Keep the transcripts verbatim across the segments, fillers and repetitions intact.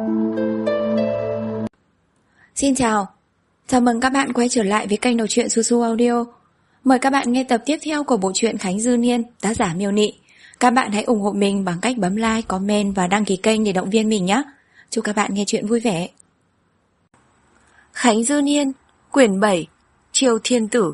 Xin chào, chào mừng các bạn quay trở lại với kênh đọc truyện Su Su Audio. Mời các bạn nghe tập tiếp theo của bộ truyện Khánh Dư Niên, tác giả Miêu Nị. Các bạn hãy ủng hộ mình bằng cách bấm like, comment và đăng ký kênh để động viên mình nhé. Chúc các bạn nghe truyện vui vẻ. Khánh Dư Niên, quyển bảy, Triều Thiên Tử.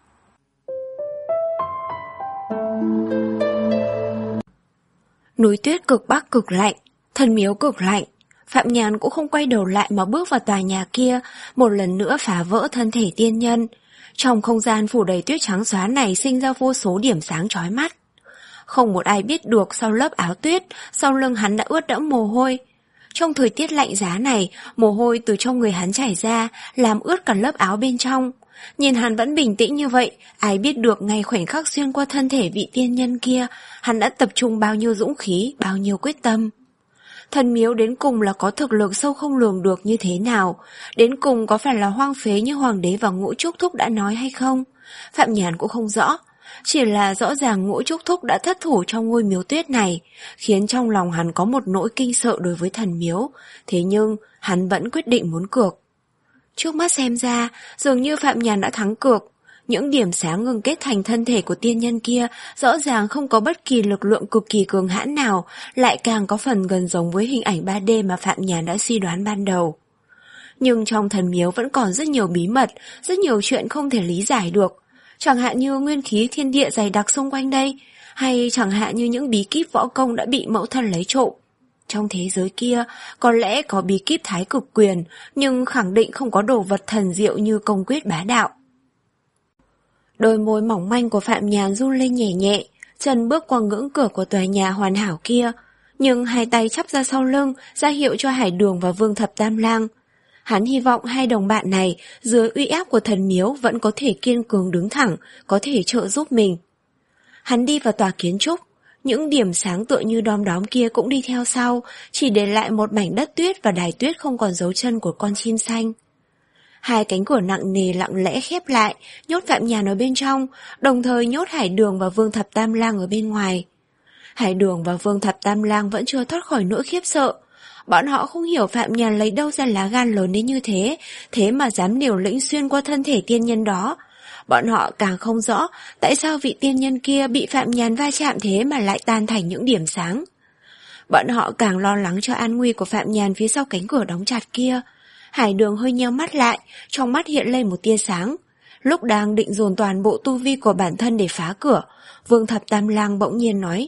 Núi tuyết cực bắc cực lạnh, thần miếu cực lạnh. Phạm Nhàn cũng không quay đầu lại mà bước vào tòa nhà kia, một lần nữa phá vỡ thân thể tiên nhân. Trong không gian phủ đầy tuyết trắng xóa này sinh ra vô số điểm sáng chói mắt. Không một ai biết được sau lớp áo tuyết, sau lưng hắn đã ướt đẫm mồ hôi. Trong thời tiết lạnh giá này, mồ hôi từ trong người hắn chảy ra, làm ướt cả lớp áo bên trong. Nhìn hắn vẫn bình tĩnh như vậy, ai biết được ngay khoảnh khắc xuyên qua thân thể vị tiên nhân kia, hắn đã tập trung bao nhiêu dũng khí, bao nhiêu quyết tâm. Thần miếu đến cùng là có thực lực sâu không lường được như thế nào, đến cùng có phải là hoang phế như Hoàng đế và Ngũ Trúc Thúc đã nói hay không? Phạm Nhàn cũng không rõ, chỉ là rõ ràng Ngũ Trúc Thúc đã thất thủ trong ngôi miếu tuyết này, khiến trong lòng hắn có một nỗi kinh sợ đối với thần miếu, thế nhưng hắn vẫn quyết định muốn cược. Trước mắt xem ra, dường như Phạm Nhàn đã thắng cược. Những điểm sáng ngừng kết thành thân thể của tiên nhân kia rõ ràng không có bất kỳ lực lượng cực kỳ cường hãn nào, lại càng có phần gần giống với hình ảnh ba D mà Phạm Nhàn đã suy đoán ban đầu. Nhưng trong thần miếu vẫn còn rất nhiều bí mật, rất nhiều chuyện không thể lý giải được. Chẳng hạn như nguyên khí thiên địa dày đặc xung quanh đây, hay chẳng hạn như những bí kíp võ công đã bị mẫu thân lấy trộm. Trong thế giới kia, có lẽ có bí kíp thái cực quyền, nhưng khẳng định không có đồ vật thần diệu như công quyết bá đạo. Đôi môi mỏng manh của Phạm Nhàn run lên nhẹ nhẹ, chân bước qua ngưỡng cửa của tòa nhà hoàn hảo kia, nhưng hai tay chắp ra sau lưng, ra hiệu cho Hải Đường và Vương Thập Tam Lang. Hắn hy vọng hai đồng bạn này, dưới uy áp của thần miếu vẫn có thể kiên cường đứng thẳng, có thể trợ giúp mình. Hắn đi vào tòa kiến trúc, những điểm sáng tựa như đom đóm kia cũng đi theo sau, chỉ để lại một mảnh đất tuyết và đài tuyết không còn dấu chân của con chim xanh. Hai cánh cửa nặng nề lặng lẽ khép lại, nhốt Phạm Nhàn ở bên trong, đồng thời nhốt Hải Đường và Vương Thập Tam Lang ở bên ngoài. Hải Đường và Vương Thập Tam Lang vẫn chưa thoát khỏi nỗi khiếp sợ. Bọn họ không hiểu Phạm Nhàn lấy đâu ra lá gan lớn đến như thế, thế mà dám liều lĩnh xuyên qua thân thể tiên nhân đó. Bọn họ càng không rõ tại sao vị tiên nhân kia bị Phạm Nhàn va chạm thế mà lại tan thành những điểm sáng. Bọn họ càng lo lắng cho an nguy của Phạm Nhàn phía sau cánh cửa đóng chặt kia. Hải Đường hơi nheo mắt lại, trong mắt hiện lên một tia sáng. Lúc đang định dồn toàn bộ tu vi của bản thân để phá cửa, Vương Thập Tam Lang bỗng nhiên nói: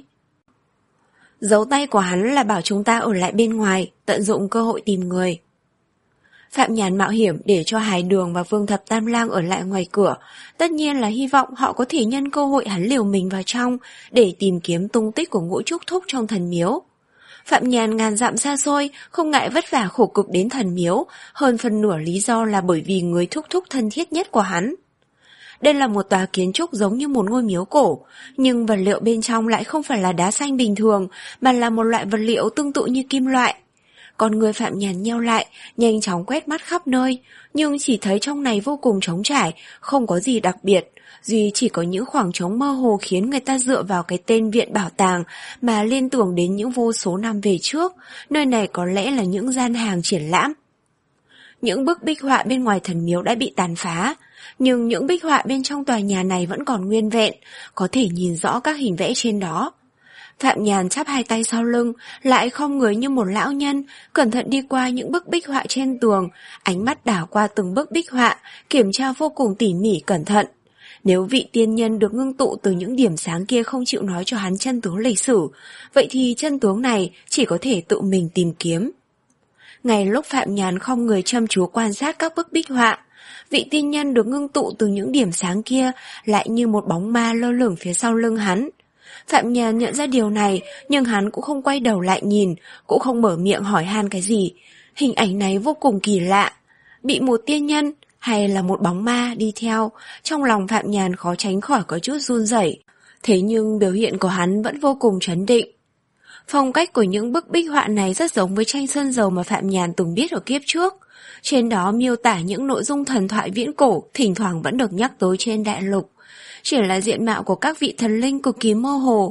dấu tay của hắn là bảo chúng ta ở lại bên ngoài, tận dụng cơ hội tìm người. Phạm Nhàn mạo hiểm để cho Hải Đường và Vương Thập Tam Lang ở lại ngoài cửa, tất nhiên là hy vọng họ có thể nhân cơ hội hắn liều mình vào trong để tìm kiếm tung tích của Ngũ Trúc Thúc trong thần miếu. Phạm Nhàn ngàn dặm xa xôi, không ngại vất vả khổ cực đến thần miếu, hơn phần nửa lý do là bởi vì người thúc thúc thân thiết nhất của hắn. Đây là một tòa kiến trúc giống như một ngôi miếu cổ, nhưng vật liệu bên trong lại không phải là đá xanh bình thường, mà là một loại vật liệu tương tự như kim loại. Con người Phạm Nhàn nheo lại, nhanh chóng quét mắt khắp nơi, nhưng chỉ thấy trong này vô cùng trống trải, không có gì đặc biệt, duy chỉ có những khoảng trống mơ hồ khiến người ta dựa vào cái tên viện bảo tàng mà liên tưởng đến những vô số năm về trước, nơi này có lẽ là những gian hàng triển lãm. Những bức bích họa bên ngoài thần miếu đã bị tàn phá, nhưng những bích họa bên trong tòa nhà này vẫn còn nguyên vẹn, có thể nhìn rõ các hình vẽ trên đó. Phạm Nhàn chắp hai tay sau lưng, lại khom người như một lão nhân, cẩn thận đi qua những bức bích họa trên tường, ánh mắt đảo qua từng bức bích họa, kiểm tra vô cùng tỉ mỉ cẩn thận. Nếu vị tiên nhân được ngưng tụ từ những điểm sáng kia không chịu nói cho hắn chân tướng lịch sử, vậy thì chân tướng này chỉ có thể tự mình tìm kiếm. Ngay lúc Phạm Nhàn khom người chăm chú quan sát các bức bích họa, vị tiên nhân được ngưng tụ từ những điểm sáng kia lại như một bóng ma lơ lửng phía sau lưng hắn. Phạm Nhàn nhận ra điều này, nhưng hắn cũng không quay đầu lại nhìn, cũng không mở miệng hỏi han cái gì. Hình ảnh này vô cùng kỳ lạ. Bị một tiên nhân hay là một bóng ma đi theo, trong lòng Phạm Nhàn khó tránh khỏi có chút run rẩy. Thế nhưng biểu hiện của hắn vẫn vô cùng trấn định. Phong cách của những bức bích họa này rất giống với tranh sơn dầu mà Phạm Nhàn từng biết ở kiếp trước. Trên đó miêu tả những nội dung thần thoại viễn cổ, thỉnh thoảng vẫn được nhắc tới trên đại lục. Chỉ là diện mạo của các vị thần linh cực kỳ mơ hồ,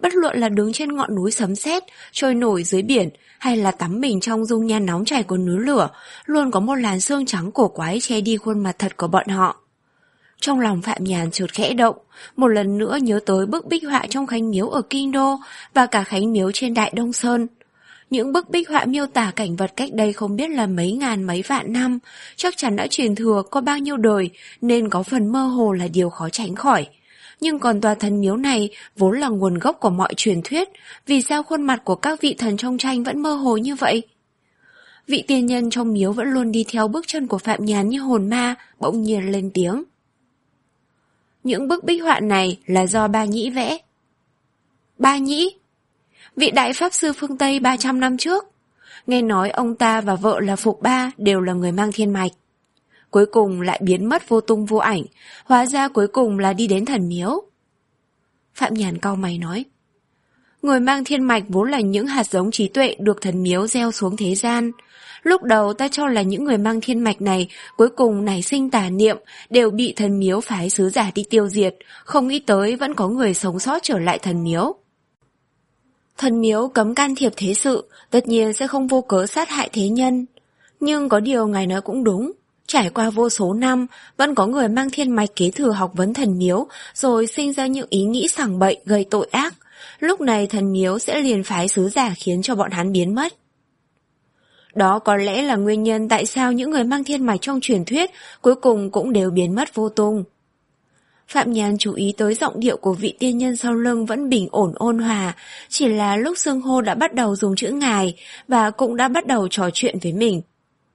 Bất luận là đứng trên ngọn núi sấm sét, trôi nổi dưới biển, hay là tắm mình trong dung nhan nóng chảy của núi lửa, luôn có một làn sương trắng cổ quái che đi khuôn mặt thật của bọn họ. Trong lòng Phạm Nhàn chợt khẽ động, một lần nữa nhớ tới bức bích họa trong Khánh Miếu ở Kinh Đô và cả Khánh Miếu trên Đại Đông Sơn. Những bức bích họa miêu tả cảnh vật cách đây không biết là mấy ngàn mấy vạn năm, chắc chắn đã truyền thừa có bao nhiêu đời nên có phần mơ hồ là điều khó tránh khỏi. Nhưng còn tòa thần miếu này vốn là nguồn gốc của mọi truyền thuyết, vì sao khuôn mặt của các vị thần trong tranh vẫn mơ hồ như vậy? Vị tiên nhân trong miếu vẫn luôn đi theo bước chân của Phạm Nhàn như hồn ma, bỗng nhiên lên tiếng. Những bức bích họa này là do Ba Nhĩ vẽ. Ba Nhĩ? Vị đại pháp sư phương Tây ba trăm năm trước. Nghe nói ông ta và vợ là Phục Ba đều là người mang thiên mạch. Cuối cùng lại biến mất vô tung vô ảnh, hóa ra cuối cùng là đi đến thần miếu. Phạm Nhàn cau mày nói. Người mang thiên mạch vốn là những hạt giống trí tuệ được thần miếu gieo xuống thế gian. Lúc đầu ta cho là những người mang thiên mạch này cuối cùng nảy sinh tà niệm, đều bị thần miếu phái sứ giả đi tiêu diệt, không nghĩ tới vẫn có người sống sót trở lại thần miếu. Thần miếu cấm can thiệp thế sự, tất nhiên sẽ không vô cớ sát hại thế nhân. Nhưng có điều ngài nói cũng đúng, trải qua vô số năm, vẫn có người mang thiên mạch kế thừa học vấn thần miếu, rồi sinh ra những ý nghĩ sằng bậy gây tội ác. Lúc này thần miếu sẽ liền phái sứ giả khiến cho bọn hắn biến mất. Đó có lẽ là nguyên nhân tại sao những người mang thiên mạch trong truyền thuyết cuối cùng cũng đều biến mất vô tung. Phạm Nhàn chú ý tới giọng điệu của vị tiên nhân sau lưng vẫn bình ổn ôn hòa, chỉ là lúc xưng hô đã bắt đầu dùng chữ ngài và cũng đã bắt đầu trò chuyện với mình.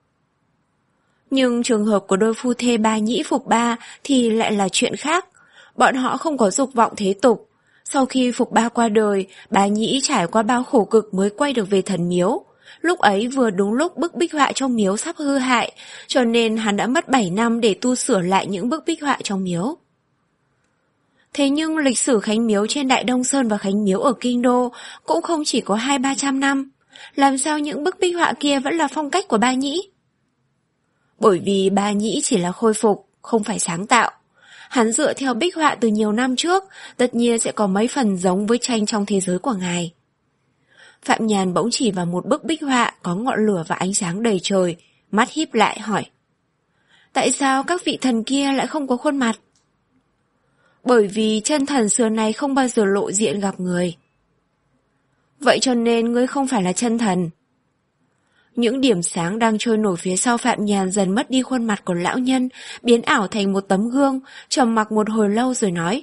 Nhưng trường hợp của đôi phu thê Ba Nhĩ Phục Ba thì lại là chuyện khác. Bọn họ không có dục vọng thế tục. Sau khi Phục Ba qua đời, Ba Nhĩ trải qua bao khổ cực mới quay được về thần miếu. Lúc ấy vừa đúng lúc bức bích họa trong miếu sắp hư hại, cho nên hắn đã mất bảy năm để tu sửa lại những bức bích họa trong miếu. Thế nhưng lịch sử Khánh Miếu trên Đại Đông Sơn và Khánh Miếu ở Kinh Đô cũng không chỉ có hai ba trăm năm. Làm sao những bức bích họa kia vẫn là phong cách của Ba Nhĩ? Bởi vì Ba Nhĩ chỉ là khôi phục, không phải sáng tạo. Hắn dựa theo bích họa từ nhiều năm trước, tất nhiên sẽ có mấy phần giống với tranh trong thế giới của ngài. Phạm Nhàn bỗng chỉ vào một bức bích họa có ngọn lửa và ánh sáng đầy trời, mắt híp lại hỏi. Tại sao các vị thần kia lại không có khuôn mặt? Bởi vì chân thần xưa nay không bao giờ lộ diện gặp người. Vậy cho nên ngươi không phải là chân thần. Những điểm sáng đang trôi nổi phía sau Phạm Nhàn dần mất đi khuôn mặt của lão nhân, biến ảo thành một tấm gương, trầm mặc một hồi lâu rồi nói.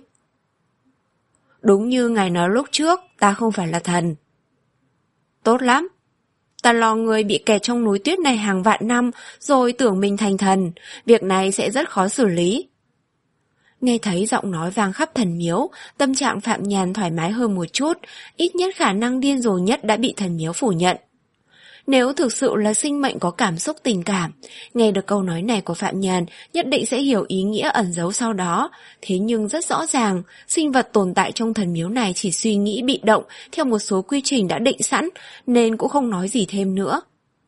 Đúng như ngài nói lúc trước, ta không phải là thần. Tốt lắm. Ta lo người bị kẹt trong núi tuyết này hàng vạn năm, rồi tưởng mình thành thần, việc này sẽ rất khó xử lý. Nghe thấy giọng nói vang khắp thần miếu, tâm trạng Phạm Nhàn thoải mái hơn một chút, ít nhất khả năng điên rồ nhất đã bị thần miếu phủ nhận. Nếu thực sự là sinh mệnh có cảm xúc tình cảm, nghe được câu nói này của Phạm Nhàn nhất định sẽ hiểu ý nghĩa ẩn giấu sau đó, thế nhưng rất rõ ràng, sinh vật tồn tại trong thần miếu này chỉ suy nghĩ bị động theo một số quy trình đã định sẵn, nên cũng không nói gì thêm nữa.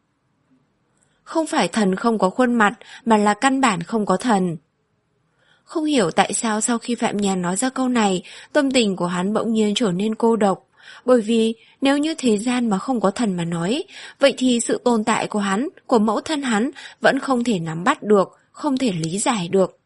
Không phải thần không có khuôn mặt, mà là căn bản không có thần. Không hiểu tại sao sau khi Phạm Nhàn nói ra câu này, tâm tình của hắn bỗng nhiên trở nên cô độc. Bởi vì nếu như thế gian mà không có thần mà nói, vậy thì sự tồn tại của hắn, của mẫu thân hắn vẫn không thể nắm bắt được, không thể lý giải được.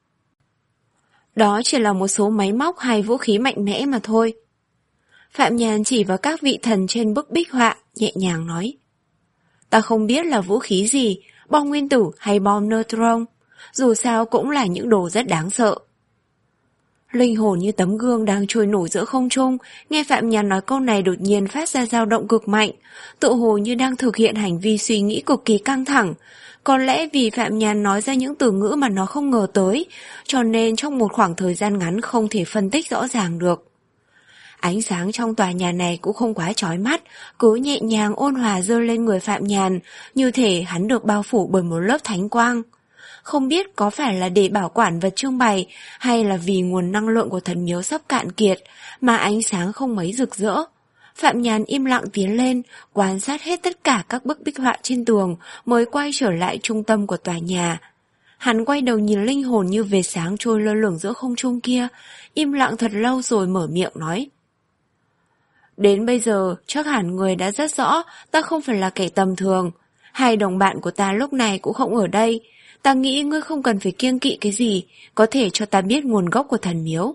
Đó chỉ là một số máy móc hay vũ khí mạnh mẽ mà thôi. Phạm Nhàn chỉ vào các vị thần trên bức bích họa, nhẹ nhàng nói. Ta không biết là vũ khí gì, bom nguyên tử hay bom neutron, dù sao cũng là những đồ rất đáng sợ. Linh hồn như tấm gương đang trôi nổi giữa không trung, nghe Phạm Nhàn nói câu này đột nhiên phát ra dao động cực mạnh, tự hồ như đang thực hiện hành vi suy nghĩ cực kỳ căng thẳng. Có lẽ vì Phạm Nhàn nói ra những từ ngữ mà nó không ngờ tới, cho nên trong một khoảng thời gian ngắn không thể phân tích rõ ràng được. Ánh sáng trong tòa nhà này cũng không quá chói mắt, cứ nhẹ nhàng ôn hòa dơ lên người Phạm Nhàn, như thể hắn được bao phủ bởi một lớp thánh quang. Không biết có phải là để bảo quản vật trưng bày hay là vì nguồn năng lượng của thần miếu sắp cạn kiệt mà ánh sáng không mấy rực rỡ. Phạm Nhàn im lặng tiến lên, quan sát hết tất cả các bức bích họa trên tường mới quay trở lại trung tâm của tòa nhà. Hắn quay đầu nhìn linh hồn như vệt sáng trôi lơ lửng giữa không trung kia, im lặng thật lâu rồi mở miệng nói. Đến bây giờ, chắc hẳn người đã rất rõ ta không phải là kẻ tầm thường. Hai đồng bạn của ta lúc này cũng không ở đây. Ta nghĩ ngươi không cần phải kiêng kỵ cái gì, có thể cho ta biết nguồn gốc của thần miếu.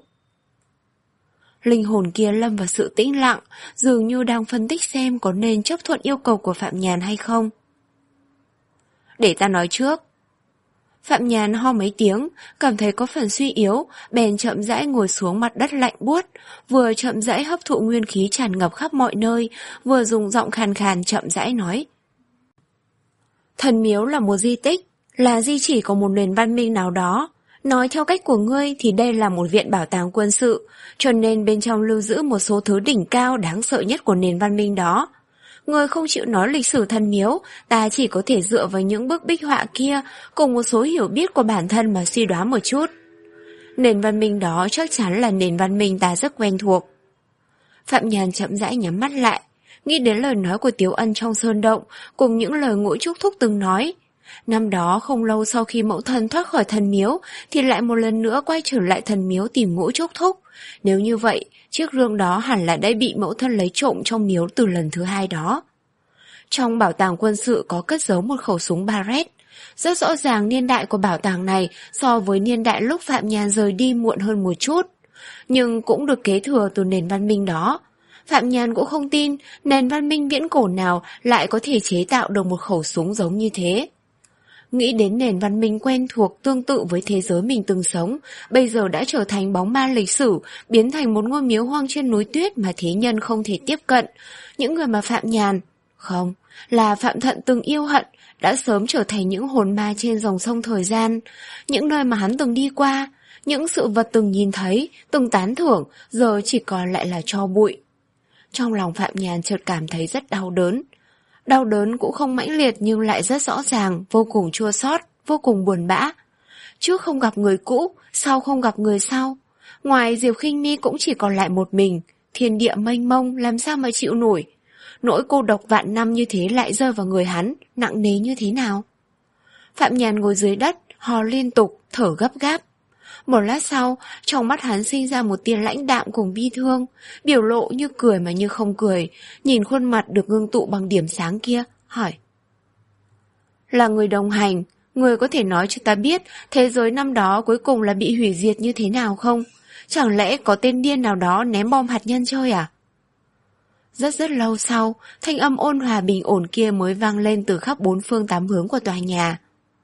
Linh hồn kia lâm vào sự tĩnh lặng, dường như đang phân tích xem có nên chấp thuận yêu cầu của Phạm Nhàn hay không. Để ta nói trước. Phạm Nhàn ho mấy tiếng, cảm thấy có phần suy yếu, bèn chậm rãi ngồi xuống mặt đất lạnh buốt, vừa chậm rãi hấp thụ nguyên khí tràn ngập khắp mọi nơi, vừa dùng giọng khàn khàn chậm rãi nói. Thần miếu là một di tích, là di chỉ của một nền văn minh nào đó. Nói theo cách của ngươi thì đây là một viện bảo tàng quân sự, cho nên bên trong lưu giữ một số thứ đỉnh cao đáng sợ nhất của nền văn minh đó. Ngươi không chịu nói lịch sử thần miếu, ta chỉ có thể dựa vào những bức bích họa kia cùng một số hiểu biết của bản thân mà suy đoán một chút. Nền văn minh đó chắc chắn là nền văn minh ta rất quen thuộc. Phạm Nhàn chậm rãi nhắm mắt lại, nghĩ đến lời nói của Tiếu Ân trong sơn động cùng những lời Ngũ Trúc Thúc từng nói. Năm đó không lâu sau khi mẫu thân thoát khỏi thần miếu thì lại một lần nữa quay trở lại thần miếu tìm Ngũ Trúc Thúc. Nếu như vậy, chiếc rương đó hẳn là đã bị mẫu thân lấy trộm trong miếu từ lần thứ hai đó. Trong bảo tàng quân sự có cất giấu một khẩu súng Barrett. Rất rõ ràng niên đại của bảo tàng này so với niên đại lúc Phạm Nhàn rời đi muộn hơn một chút, nhưng cũng được kế thừa từ nền văn minh đó. Phạm Nhàn cũng không tin nền văn minh viễn cổ nào lại có thể chế tạo được một khẩu súng giống như thế. Nghĩ đến nền văn minh quen thuộc tương tự với thế giới mình từng sống, bây giờ đã trở thành bóng ma lịch sử, biến thành một ngôi miếu hoang trên núi tuyết mà thế nhân không thể tiếp cận. Những người mà Phạm Nhàn, không, là Phạm Thận từng yêu hận, đã sớm trở thành những hồn ma trên dòng sông thời gian. Những nơi mà hắn từng đi qua, những sự vật từng nhìn thấy, từng tán thưởng, giờ chỉ còn lại là tro bụi. Trong lòng Phạm Nhàn chợt cảm thấy rất đau đớn. Đau đớn cũng không mãnh liệt nhưng lại rất rõ ràng, vô cùng chua xót, vô cùng buồn bã. Trước không gặp người cũ, sau không gặp người sau. Ngoài Diệp Khinh Mi cũng chỉ còn lại một mình, thiên địa mênh mông làm sao mà chịu nổi. Nỗi cô độc vạn năm như thế lại rơi vào người hắn, nặng nề như thế nào? Phạm Nhàn ngồi dưới đất, hò liên tục, thở gấp gáp. Một lát sau, trong mắt hắn sinh ra một tia lãnh đạm cùng bi thương, biểu lộ như cười mà như không cười, nhìn khuôn mặt được ngưng tụ bằng điểm sáng kia, hỏi. Là người đồng hành, người có thể nói cho ta biết thế giới năm đó cuối cùng là bị hủy diệt như thế nào không? Chẳng lẽ có tên điên nào đó ném bom hạt nhân chơi à? Rất rất lâu sau, thanh âm ôn hòa bình ổn kia mới vang lên từ khắp bốn phương tám hướng của tòa nhà.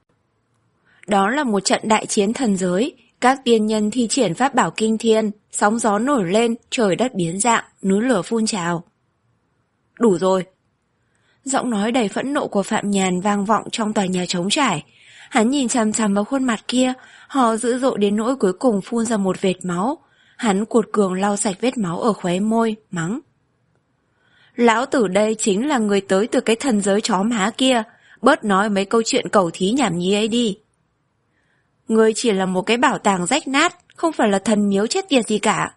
Đó là một trận đại chiến thần giới. Các tiên nhân thi triển pháp bảo kinh thiên, sóng gió nổi lên, trời đất biến dạng, núi lửa phun trào. Đủ rồi. Giọng nói đầy phẫn nộ của Phạm Nhàn vang vọng trong tòa nhà trống trải. Hắn nhìn chằm chằm vào khuôn mặt kia, hò dữ dội đến nỗi cuối cùng phun ra một vệt máu. Hắn cuột cường lau sạch vết máu ở khóe môi, mắng. Lão tử đây chính là người tới từ cái thần giới chó má kia, bớt nói mấy câu chuyện cầu thí nhảm nhí ấy đi. Ngươi chỉ là một cái bảo tàng rách nát, không phải là thần miếu chết tiệt gì cả.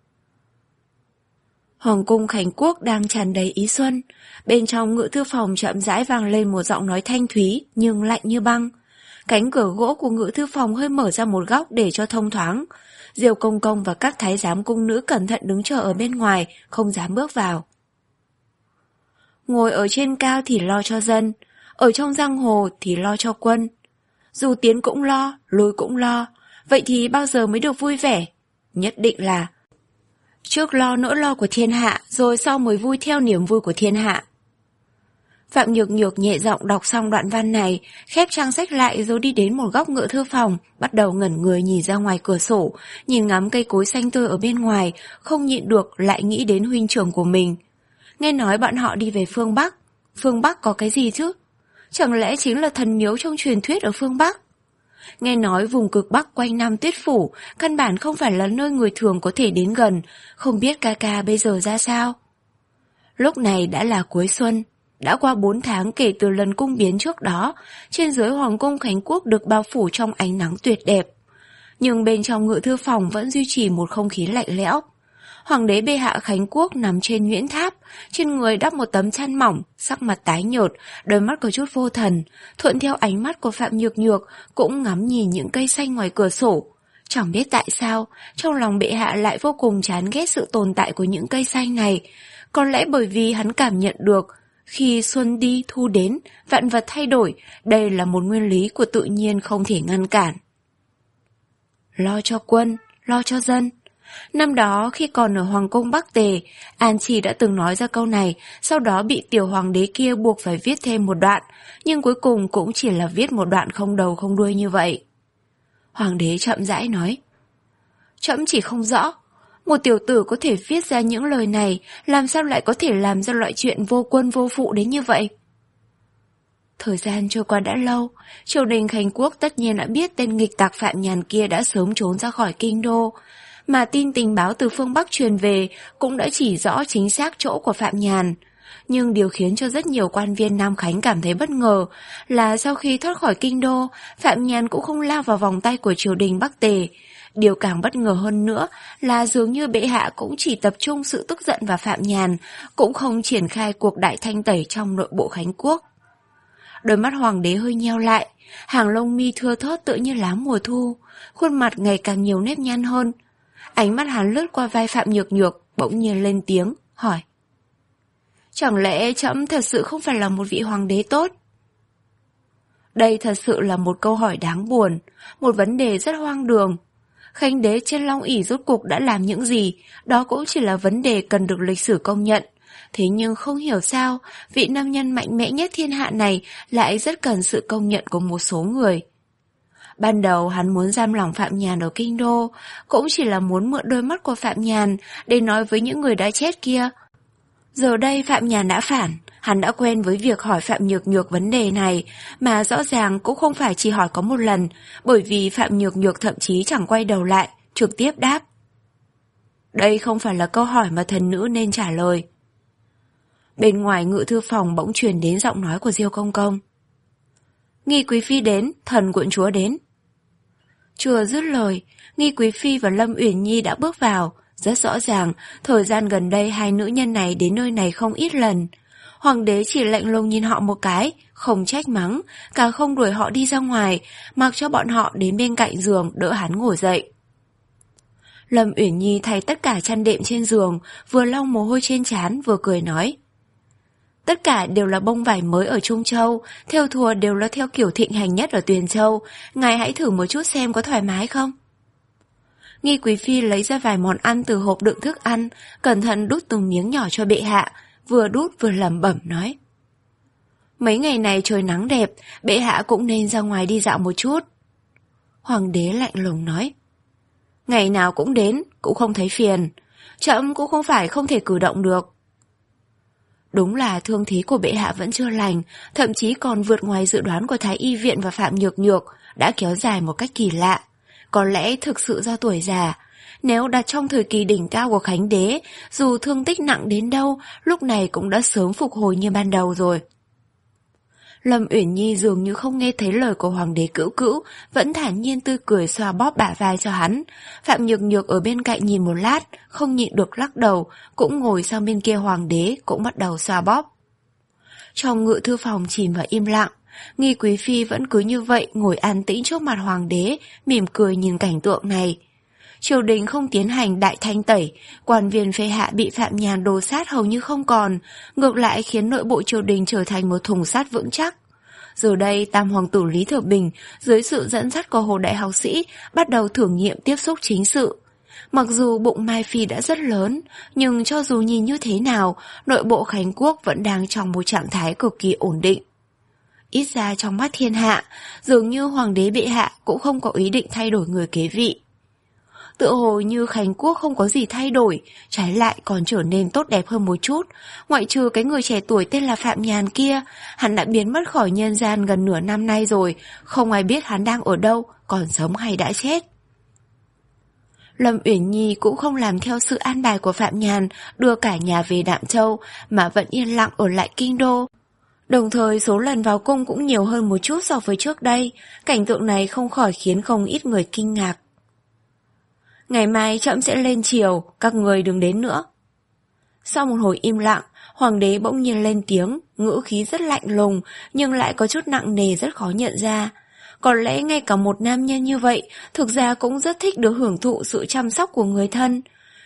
Hoàng cung Khánh Quốc đang tràn đầy ý xuân. Bên trong ngự thư phòng chậm rãi vang lên một giọng nói thanh thúy nhưng lạnh như băng. Cánh cửa gỗ của ngự thư phòng hơi mở ra một góc để cho thông thoáng. Diều Công Công và các thái giám cung nữ cẩn thận đứng chờ ở bên ngoài, không dám bước vào. Ngồi ở trên cao thì lo cho dân, ở trong giang hồ thì lo cho quân. Dù tiến cũng lo, lùi cũng lo, vậy thì bao giờ mới được vui vẻ? Nhất định là trước lo nỗi lo của thiên hạ, rồi sau mới vui theo niềm vui của thiên hạ. Phạm Nhược Nhược nhẹ giọng đọc xong đoạn văn này, khép trang sách lại rồi đi đến một góc ngự thư phòng, bắt đầu ngẩn người nhìn ra ngoài cửa sổ, nhìn ngắm cây cối xanh tươi ở bên ngoài, không nhịn được lại nghĩ đến huynh trưởng của mình. Nghe nói bọn họ đi về phương Bắc. Phương Bắc có cái gì chứ? Chẳng lẽ chính là thần miếu trong truyền thuyết ở phương Bắc? Nghe nói vùng cực Bắc quanh năm tuyết phủ, căn bản không phải là nơi người thường có thể đến gần, không biết ca ca bây giờ ra sao. Lúc này đã là cuối xuân, đã qua bốn tháng kể từ lần cung biến trước đó, trên dưới Hoàng cung Khánh Quốc được bao phủ trong ánh nắng tuyệt đẹp. Nhưng bên trong ngự thư phòng vẫn duy trì một không khí lạnh lẽo. Hoàng đế bệ hạ Khánh Quốc nằm trên nhuyễn tháp, trên người đắp một tấm chăn mỏng, sắc mặt tái nhợt, đôi mắt có chút vô thần, thuận theo ánh mắt của Phạm Nhược Nhược cũng ngắm nhìn những cây xanh ngoài cửa sổ. Chẳng biết tại sao, trong lòng bệ hạ lại vô cùng chán ghét sự tồn tại của những cây xanh này, Có lẽ bởi vì hắn cảm nhận được, khi xuân đi thu đến, vạn vật thay đổi, đây là một nguyên lý của tự nhiên không thể ngăn cản. Lo cho quân, lo cho dân. Năm đó khi còn ở Hoàng cung Bắc Tề, An Chi đã từng nói ra câu này, sau đó bị tiểu hoàng đế kia buộc phải viết thêm một đoạn, nhưng cuối cùng cũng chỉ là viết một đoạn không đầu không đuôi như vậy. Hoàng đế chậm rãi nói, trẫm chỉ không rõ, một tiểu tử có thể viết ra những lời này, làm sao lại có thể làm ra loại chuyện vô quân vô phụ đến như vậy? Thời gian trôi qua đã lâu, triều đình Khánh Quốc tất nhiên đã biết tên nghịch tặc Phạm Nhàn kia đã sớm trốn ra khỏi kinh đô, mà tin tình báo từ phương Bắc truyền về cũng đã chỉ rõ chính xác chỗ của Phạm Nhàn. Nhưng điều khiến cho rất nhiều quan viên Nam Khánh cảm thấy bất ngờ là sau khi thoát khỏi kinh đô, Phạm Nhàn cũng không lao vào vòng tay của triều đình Bắc Tề. Điều càng bất ngờ hơn nữa là dường như bệ hạ cũng chỉ tập trung sự tức giận vào Phạm Nhàn, cũng không triển khai cuộc đại thanh tẩy trong nội bộ Khánh Quốc. Đôi mắt hoàng đế hơi nheo lại, hàng lông mi thưa thớt tựa như lá mùa thu, khuôn mặt ngày càng nhiều nếp nhăn hơn. Ánh mắt hắn lướt qua vai Phạm Nhược Nhược, bỗng nhiên lên tiếng, hỏi. Chẳng lẽ trẫm thật sự không phải là một vị hoàng đế tốt? Đây thật sự là một câu hỏi đáng buồn, một vấn đề rất hoang đường. Khánh đế trên long ỷ rốt cuộc đã làm những gì, đó cũng chỉ là vấn đề cần được lịch sử công nhận. Thế nhưng không hiểu sao, vị nam nhân mạnh mẽ nhất thiên hạ này lại rất cần sự công nhận của một số người. Ban đầu hắn muốn giam lỏng Phạm Nhàn ở kinh đô, cũng chỉ là muốn mượn đôi mắt của Phạm Nhàn để nói với những người đã chết kia. Giờ đây Phạm Nhàn đã phản, hắn đã quen với việc hỏi Phạm Nhược Nhược vấn đề này, mà rõ ràng cũng không phải chỉ hỏi có một lần, bởi vì Phạm Nhược Nhược thậm chí chẳng quay đầu lại, trực tiếp đáp. Đây không phải là câu hỏi mà thần nữ nên trả lời. Bên ngoài ngự thư phòng bỗng truyền đến giọng nói của Diêu Công Công. Nghi quý phi đến, thần quận chúa đến. Chưa dứt lời, Nghi quý phi và Lâm Uyển Nhi đã bước vào. Rất rõ ràng, thời gian gần đây hai nữ nhân này đến nơi này không ít lần. Hoàng đế chỉ lạnh lùng nhìn họ một cái, không trách mắng, càng không đuổi họ đi ra ngoài, mặc cho bọn họ đến bên cạnh giường đỡ hắn ngồi dậy. Lâm Uyển Nhi thay tất cả chăn đệm trên giường, vừa lau mồ hôi trên trán vừa cười nói. Tất cả đều là bông vải mới ở Trung Châu, thêu thùa đều là theo kiểu thịnh hành nhất ở Tuyền Châu, ngài hãy thử một chút xem có thoải mái không? Nghi quý phi lấy ra vài món ăn từ hộp đựng thức ăn, cẩn thận đút từng miếng nhỏ cho bệ hạ, vừa đút vừa lẩm bẩm nói. Mấy ngày này trời nắng đẹp, bệ hạ cũng nên ra ngoài đi dạo một chút. Hoàng đế lạnh lùng nói. Ngày nào cũng đến, cũng không thấy phiền, trẫm cũng không phải không thể cử động được. Đúng là thương thế của bệ hạ vẫn chưa lành, thậm chí còn vượt ngoài dự đoán của Thái Y viện và Phạm Nhược Nhược, đã kéo dài một cách kỳ lạ. Có lẽ thực sự do tuổi già. Nếu đặt trong thời kỳ đỉnh cao của Khánh đế, dù thương tích nặng đến đâu, lúc này cũng đã sớm phục hồi như ban đầu rồi. Lâm Uyển Nhi dường như không nghe thấy lời của hoàng đế cữu cữu, vẫn thản nhiên tươi cười xoa bóp bả vai cho hắn. Phạm Nhược Nhược ở bên cạnh nhìn một lát, không nhịn được lắc đầu, cũng ngồi sang bên kia hoàng đế, cũng bắt đầu xoa bóp. Trong ngự thư phòng chìm vào im lặng, Nghi quý phi vẫn cứ như vậy ngồi an tĩnh trước mặt hoàng đế, mỉm cười nhìn cảnh tượng này. Triều đình không tiến hành đại thanh tẩy, quan viên phê hạ bị Phạm Nhàn đồ sát hầu như không còn, ngược lại khiến nội bộ triều đình trở thành một thùng sắt vững chắc. Giờ đây tam hoàng tử Lý Thừa Bình dưới sự dẫn dắt của Hồ đại học sĩ bắt đầu thử nghiệm tiếp xúc chính sự. Mặc dù bụng Mai Phi đã rất lớn, nhưng cho dù nhìn như thế nào, nội bộ Khánh Quốc vẫn đang trong một trạng thái cực kỳ ổn định. Ít ra trong mắt thiên hạ, dường như hoàng đế bệ hạ cũng không có ý định thay đổi người kế vị. Tựa hồ như Khánh Quốc không có gì thay đổi, trái lại còn trở nên tốt đẹp hơn một chút, ngoại trừ cái người trẻ tuổi tên là Phạm Nhàn kia, hắn đã biến mất khỏi nhân gian gần nửa năm nay rồi, không ai biết hắn đang ở đâu, còn sống hay đã chết. Lâm Uyển Nhi cũng không làm theo sự an bài của Phạm Nhàn đưa cả nhà về Đạm Châu, mà vẫn yên lặng ở lại kinh đô. Đồng thời số lần vào cung cũng nhiều hơn một chút so với trước đây, cảnh tượng này không khỏi khiến không ít người kinh ngạc. Ngày mai trẫm sẽ lên triều, các người đừng đến nữa. Sau một hồi im lặng, hoàng đế bỗng nhiên lên tiếng, ngữ khí rất lạnh lùng, nhưng lại có chút nặng nề rất khó nhận ra. Có lẽ ngay cả một nam nhân như vậy, thực ra cũng rất thích được hưởng thụ sự chăm sóc của người thân.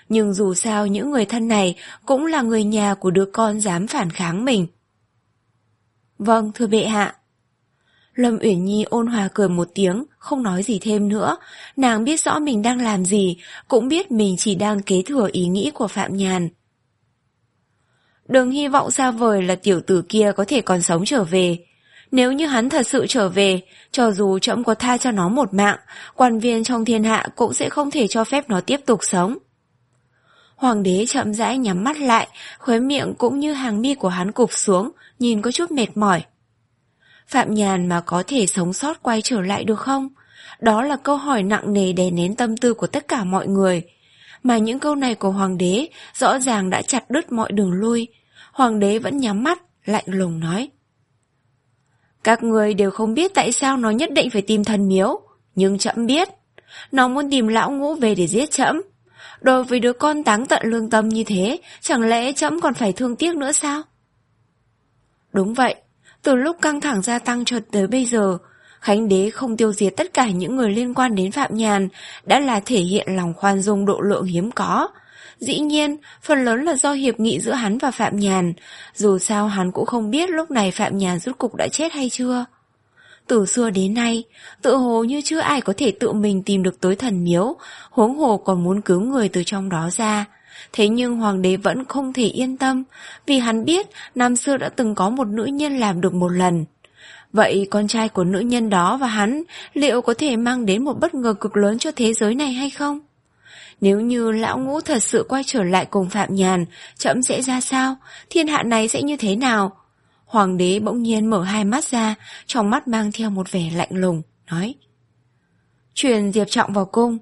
Nhưng dù sao những người thân này cũng là người nhà của đứa con dám phản kháng mình. Vâng, thưa bệ hạ. Lâm Uyển Nhi ôn hòa cười một tiếng, không nói gì thêm nữa. Nàng biết rõ mình đang làm gì, cũng biết mình chỉ đang kế thừa ý nghĩ của Phạm Nhàn. Đừng hy vọng xa vời là tiểu tử kia có thể còn sống trở về. Nếu như hắn thật sự trở về, cho dù trẫm có tha cho nó một mạng, quan viên trong thiên hạ cũng sẽ không thể cho phép nó tiếp tục sống. Hoàng đế chậm rãi nhắm mắt lại, khóe miệng cũng như hàng mi của hắn cụp xuống, nhìn có chút mệt mỏi. Phạm Nhàn mà có thể sống sót quay trở lại được không? Đó là câu hỏi nặng nề đè nén tâm tư của tất cả mọi người. Mà những câu này của hoàng đế rõ ràng đã chặt đứt mọi đường lui. Hoàng đế vẫn nhắm mắt, lạnh lùng nói. Các người đều không biết tại sao nó nhất định phải tìm thần miếu, nhưng trẫm biết. Nó muốn tìm lão ngũ về để giết trẫm. Đối với đứa con táng tận lương tâm như thế, chẳng lẽ trẫm còn phải thương tiếc nữa sao? Đúng vậy, từ lúc căng thẳng gia tăng cho tới bây giờ, Khánh đế không tiêu diệt tất cả những người liên quan đến Phạm Nhàn đã là thể hiện lòng khoan dung độ lượng hiếm có. Dĩ nhiên, phần lớn là do hiệp nghị giữa hắn và Phạm Nhàn, dù sao hắn cũng không biết lúc này Phạm Nhàn rốt cục đã chết hay chưa. Từ xưa đến nay, tự hồ như chưa ai có thể tự mình tìm được tới thần miếu, huống hồ còn muốn cứu người từ trong đó ra. Thế nhưng hoàng đế vẫn không thể yên tâm, vì hắn biết năm xưa đã từng có một nữ nhân làm được một lần. Vậy con trai của nữ nhân đó và hắn liệu có thể mang đến một bất ngờ cực lớn cho thế giới này hay không? Nếu như lão ngũ thật sự quay trở lại cùng Phạm Nhàn, trẫm sẽ ra sao? Thiên hạ này sẽ như thế nào? Hoàng đế bỗng nhiên mở hai mắt ra, trong mắt mang theo một vẻ lạnh lùng, nói. Truyền Diệp Trọng vào cung.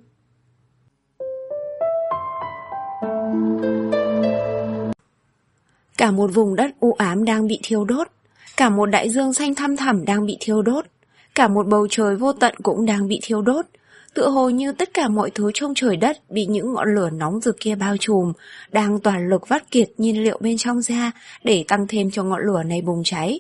Cả một vùng đất u ám đang bị thiêu đốt, cả một đại dương xanh thăm thẳm đang bị thiêu đốt, cả một bầu trời vô tận cũng đang bị thiêu đốt. Tựa hồ như tất cả mọi thứ trong trời đất bị những ngọn lửa nóng rực kia bao trùm, đang toàn lực vắt kiệt nhiên liệu bên trong ra để tăng thêm cho ngọn lửa này bùng cháy.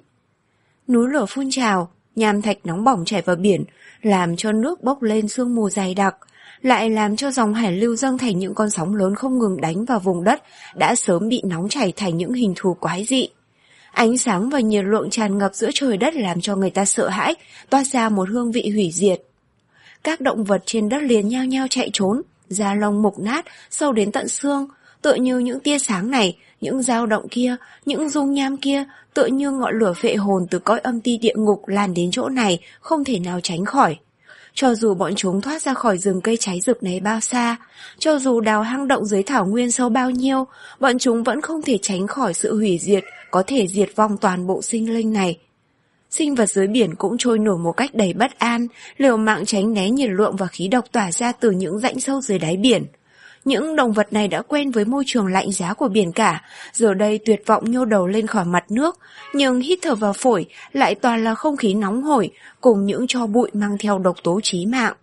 Núi lửa phun trào, nham thạch nóng bỏng chảy vào biển, làm cho nước bốc lên sương mù dày đặc, lại làm cho dòng hải lưu dâng thành những con sóng lớn không ngừng đánh vào vùng đất đã sớm bị nóng chảy thành những hình thù quái dị. Ánh sáng và nhiệt lượng tràn ngập giữa trời đất làm cho người ta sợ hãi, toát ra một hương vị hủy diệt. Các động vật trên đất liền nhao nhao chạy trốn, da lông mục nát, sâu đến tận xương, tựa như những tia sáng này, những dao động kia, những dung nham kia, tựa như ngọn lửa phệ hồn từ cõi âm ti địa ngục lan đến chỗ này, không thể nào tránh khỏi. Cho dù bọn chúng thoát ra khỏi rừng cây cháy rực này bao xa, cho dù đào hang động dưới thảo nguyên sâu bao nhiêu, bọn chúng vẫn không thể tránh khỏi sự hủy diệt, có thể diệt vong toàn bộ sinh linh này. Sinh vật dưới biển cũng trôi nổi một cách đầy bất an, liều mạng tránh né nhiệt lượng và khí độc tỏa ra từ những rãnh sâu dưới đáy biển. Những động vật này đã quen với môi trường lạnh giá của biển cả, giờ đây tuyệt vọng nhô đầu lên khỏi mặt nước, nhưng hít thở vào phổi lại toàn là không khí nóng hổi, cùng những tro bụi mang theo độc tố chí mạng.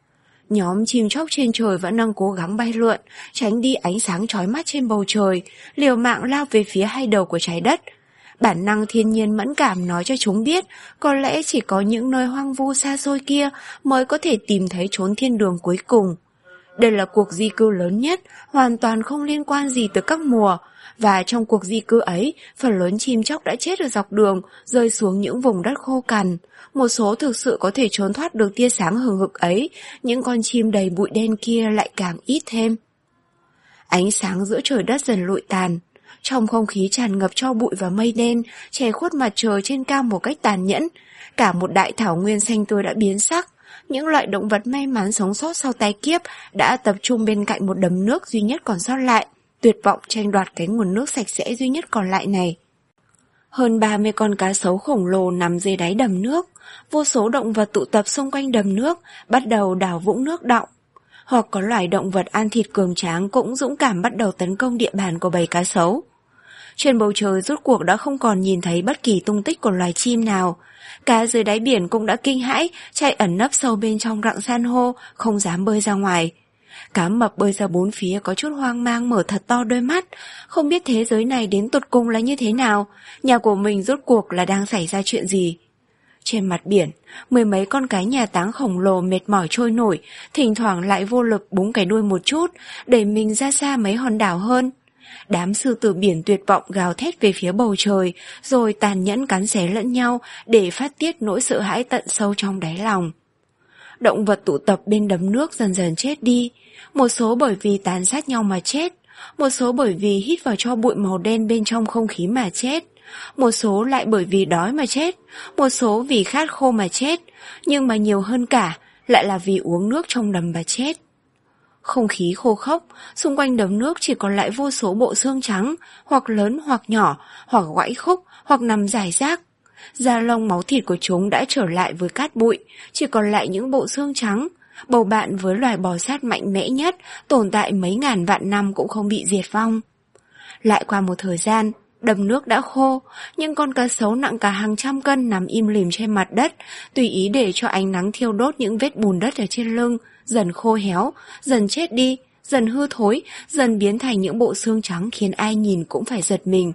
Nhóm chim chóc trên trời vẫn đang cố gắng bay lượn, tránh đi ánh sáng chói mắt trên bầu trời, liều mạng lao về phía hai đầu của trái đất. Bản năng thiên nhiên mẫn cảm nói cho chúng biết, có lẽ chỉ có những nơi hoang vu xa xôi kia mới có thể tìm thấy chốn thiên đường cuối cùng. Đây là cuộc di cư lớn nhất, hoàn toàn không liên quan gì tới các mùa, và trong cuộc di cư ấy, phần lớn chim chóc đã chết ở dọc đường, rơi xuống những vùng đất khô cằn. Một số thực sự có thể trốn thoát được tia sáng hừng hực ấy, những con chim đầy bụi đen kia lại càng ít thêm. Ánh sáng giữa trời đất dần lụi tàn. Trong không khí tràn ngập tro bụi và mây đen, che khuất mặt trời trên cao một cách tàn nhẫn. Cả một đại thảo nguyên xanh tươi đã biến sắc. Những loại động vật may mắn sống sót sau tai kiếp đã tập trung bên cạnh một đầm nước duy nhất còn sót lại, tuyệt vọng tranh đoạt cái nguồn nước sạch sẽ duy nhất còn lại này. Hơn ba mươi con cá sấu khổng lồ nằm dưới đáy đầm nước, vô số động vật tụ tập xung quanh đầm nước, bắt đầu đào vũng nước đọng. Hoặc có loài động vật ăn thịt cường tráng cũng dũng cảm bắt đầu tấn công địa bàn của bầy cá sấu. Trên bầu trời rốt cuộc đã không còn nhìn thấy bất kỳ tung tích của loài chim nào. Cá dưới đáy biển cũng đã kinh hãi, chạy ẩn nấp sâu bên trong rặng san hô, không dám bơi ra ngoài. Cá mập bơi ra bốn phía có chút hoang mang mở thật to đôi mắt, không biết thế giới này đến tột cùng là như thế nào, nhà của mình rốt cuộc là đang xảy ra chuyện gì. Trên mặt biển, mười mấy con cái nhà táng khổng lồ mệt mỏi trôi nổi, thỉnh thoảng lại vô lực búng cái đuôi một chút, đẩy mình ra xa mấy hòn đảo hơn. Đám sư tử biển tuyệt vọng gào thét về phía bầu trời, rồi tàn nhẫn cắn xé lẫn nhau để phát tiết nỗi sợ hãi tận sâu trong đáy lòng. Động vật tụ tập bên đầm nước dần dần chết đi, một số bởi vì tàn sát nhau mà chết, một số bởi vì hít vào tro bụi màu đen bên trong không khí mà chết, một số lại bởi vì đói mà chết, một số vì khát khô mà chết, nhưng mà nhiều hơn cả lại là vì uống nước trong đầm mà chết. Không khí khô khốc, xung quanh đầm nước chỉ còn lại vô số bộ xương trắng, hoặc lớn hoặc nhỏ, hoặc gãy khúc, hoặc nằm rải rác. Da lông máu thịt của chúng đã trở lại với cát bụi, chỉ còn lại những bộ xương trắng, bầu bạn với loài bò sát mạnh mẽ nhất, tồn tại mấy ngàn vạn năm cũng không bị diệt vong. Lại qua một thời gian, đầm nước đã khô, nhưng con cá sấu nặng cả hàng trăm cân nằm im lìm trên mặt đất, tùy ý để cho ánh nắng thiêu đốt những vết bùn đất ở trên lưng, dần khô héo, dần chết đi, dần hư thối, dần biến thành những bộ xương trắng khiến ai nhìn cũng phải giật mình.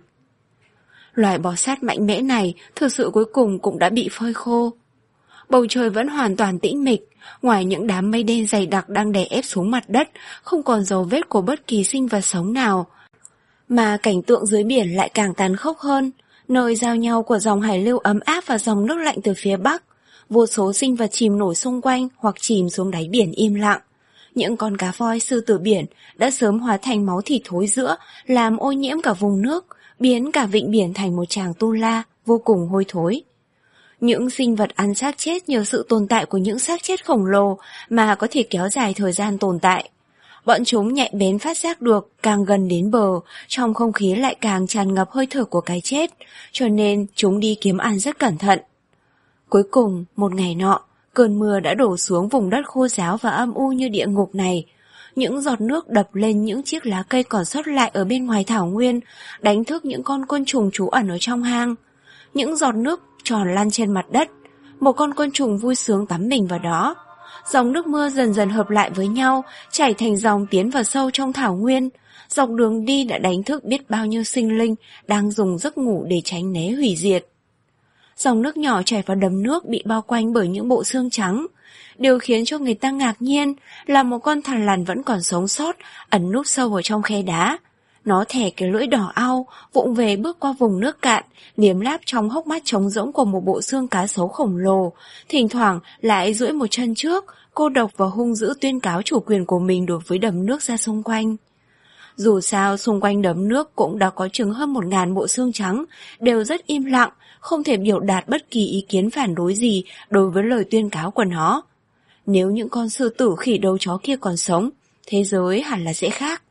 Loài bò sát mạnh mẽ này thực sự cuối cùng cũng đã bị phơi khô. Bầu trời vẫn hoàn toàn tĩnh mịch, ngoài những đám mây đen dày đặc đang đè ép xuống mặt đất, không còn dấu vết của bất kỳ sinh vật sống nào. Mà cảnh tượng dưới biển lại càng tàn khốc hơn, nơi giao nhau của dòng hải lưu ấm áp và dòng nước lạnh từ phía bắc. Vô số sinh vật chìm nổi xung quanh hoặc chìm xuống đáy biển im lặng. Những con cá voi sư tử biển đã sớm hóa thành máu thịt thối rữa, làm ô nhiễm cả vùng nước, biến cả vịnh biển thành một tràng tu la, vô cùng hôi thối. Những sinh vật ăn xác chết nhờ sự tồn tại của những xác chết khổng lồ mà có thể kéo dài thời gian tồn tại. Bọn chúng nhạy bén phát giác được, càng gần đến bờ, trong không khí lại càng tràn ngập hơi thở của cái chết, cho nên chúng đi kiếm ăn rất cẩn thận. Cuối cùng, một ngày nọ, cơn mưa đã đổ xuống vùng đất khô ráo và âm u như địa ngục này. Những giọt nước đập lên những chiếc lá cây còn sót lại ở bên ngoài thảo nguyên, đánh thức những con côn trùng trú ẩn ở trong hang. Những giọt nước tròn lăn trên mặt đất, một con côn trùng vui sướng tắm mình vào đó. Dòng nước mưa dần dần hợp lại với nhau, chảy thành dòng tiến vào sâu trong thảo nguyên. Dọc đường đi đã đánh thức biết bao nhiêu sinh linh đang dùng giấc ngủ để tránh né hủy diệt. Dòng nước nhỏ chảy vào đầm nước bị bao quanh bởi những bộ xương trắng. Điều khiến cho người ta ngạc nhiên là một con thằn lằn vẫn còn sống sót, ẩn núp sâu ở trong khe đá. Nó thè cái lưỡi đỏ au, vụng về bước qua vùng nước cạn, liếm láp trong hốc mắt trống rỗng của một bộ xương cá sấu khổng lồ, thỉnh thoảng lại duỗi một chân trước, cô độc và hung dữ tuyên cáo chủ quyền của mình đối với đầm nước ra xung quanh. Dù sao, xung quanh đầm nước cũng đã có chừng hơn một ngàn bộ xương trắng, đều rất im lặng, không thể biểu đạt bất kỳ ý kiến phản đối gì đối với lời tuyên cáo của nó. Nếu những con sư tử khỉ đầu chó kia còn sống, thế giới hẳn là sẽ khác.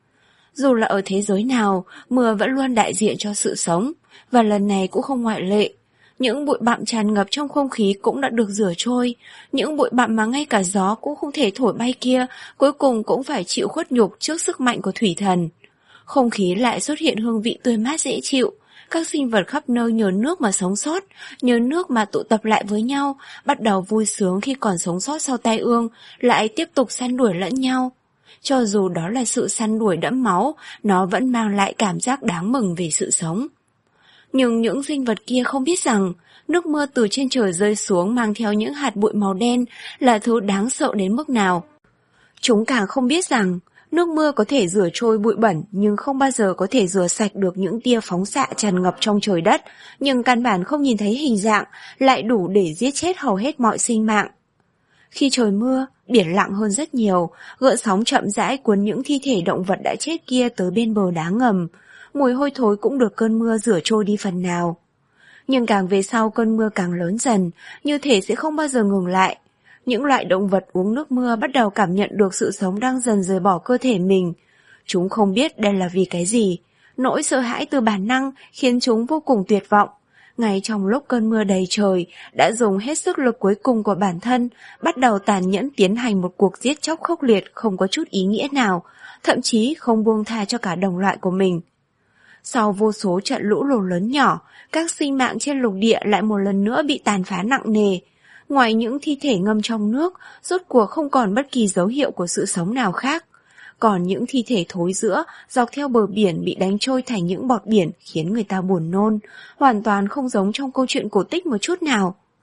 Dù là ở thế giới nào, mưa vẫn luôn đại diện cho sự sống, và lần này cũng không ngoại lệ. Những bụi bặm tràn ngập trong không khí cũng đã được rửa trôi, những bụi bặm mà ngay cả gió cũng không thể thổi bay kia, cuối cùng cũng phải chịu khuất nhục trước sức mạnh của thủy thần. Không khí lại xuất hiện hương vị tươi mát dễ chịu, các sinh vật khắp nơi nhờ nước mà sống sót, nhờ nước mà tụ tập lại với nhau, bắt đầu vui sướng khi còn sống sót sau tai ương, lại tiếp tục săn đuổi lẫn nhau. Cho dù đó là sự săn đuổi đẫm máu, nó vẫn mang lại cảm giác đáng mừng về sự sống. Nhưng những sinh vật kia không biết rằng, nước mưa từ trên trời rơi xuống mang theo những hạt bụi màu đen là thứ đáng sợ đến mức nào. Chúng càng không biết rằng, nước mưa có thể rửa trôi bụi bẩn nhưng không bao giờ có thể rửa sạch được những tia phóng xạ tràn ngập trong trời đất, nhưng căn bản không nhìn thấy hình dạng, lại đủ để giết chết hầu hết mọi sinh mạng. Khi trời mưa, biển lặng hơn rất nhiều, gợn sóng chậm rãi cuốn những thi thể động vật đã chết kia tới bên bờ đá ngầm. Mùi hôi thối cũng được cơn mưa rửa trôi đi phần nào. Nhưng càng về sau cơn mưa càng lớn dần, như thể sẽ không bao giờ ngừng lại. Những loại động vật uống nước mưa bắt đầu cảm nhận được sự sống đang dần rời bỏ cơ thể mình. Chúng không biết đây là vì cái gì. Nỗi sợ hãi từ bản năng khiến chúng vô cùng tuyệt vọng. Ngay trong lúc cơn mưa đầy trời, đã dùng hết sức lực cuối cùng của bản thân, bắt đầu tàn nhẫn tiến hành một cuộc giết chóc khốc liệt không có chút ý nghĩa nào, thậm chí không buông tha cho cả đồng loại của mình. Sau vô số trận lũ lụt lớn nhỏ, các sinh mạng trên lục địa lại một lần nữa bị tàn phá nặng nề. Ngoài những thi thể ngâm trong nước, rốt cuộc không còn bất kỳ dấu hiệu của sự sống nào khác. Còn những thi thể thối rữa dọc theo bờ biển bị đánh trôi thành những bọt biển khiến người ta buồn nôn, hoàn toàn không giống trong câu chuyện cổ tích một chút nào.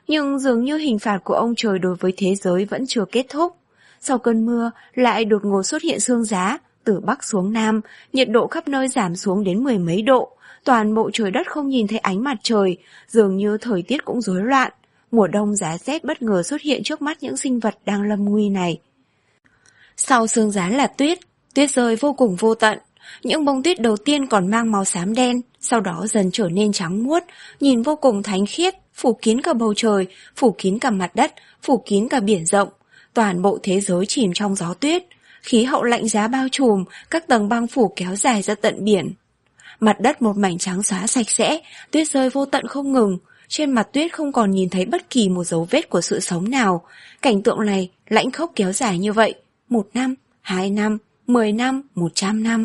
Nhưng dường như hình phạt của ông trời đối với thế giới vẫn chưa kết thúc. Sau cơn mưa, lại đột ngột xuất hiện sương giá, từ Bắc xuống Nam, nhiệt độ khắp nơi giảm xuống đến mười mấy độ, toàn bộ trời đất không nhìn thấy ánh mặt trời, dường như thời tiết cũng rối loạn. Mùa đông giá rét bất ngờ xuất hiện trước mắt những sinh vật đang lâm nguy này. Sau sương giá là tuyết, tuyết rơi vô cùng vô tận. Những bông tuyết đầu tiên còn mang màu xám đen, sau đó dần trở nên trắng muốt, nhìn vô cùng thánh khiết, phủ kín cả bầu trời, phủ kín cả mặt đất, phủ kín cả biển rộng. Toàn bộ thế giới chìm trong gió tuyết, khí hậu lạnh giá bao trùm, các tầng băng phủ kéo dài ra tận biển. Mặt đất một mảnh trắng xóa sạch sẽ, tuyết rơi vô tận không ngừng, trên mặt tuyết không còn nhìn thấy bất kỳ một dấu vết của sự sống nào. Cảnh tượng này lãnh khốc kéo dài như vậy, một năm, hai năm, mười năm, một trăm năm.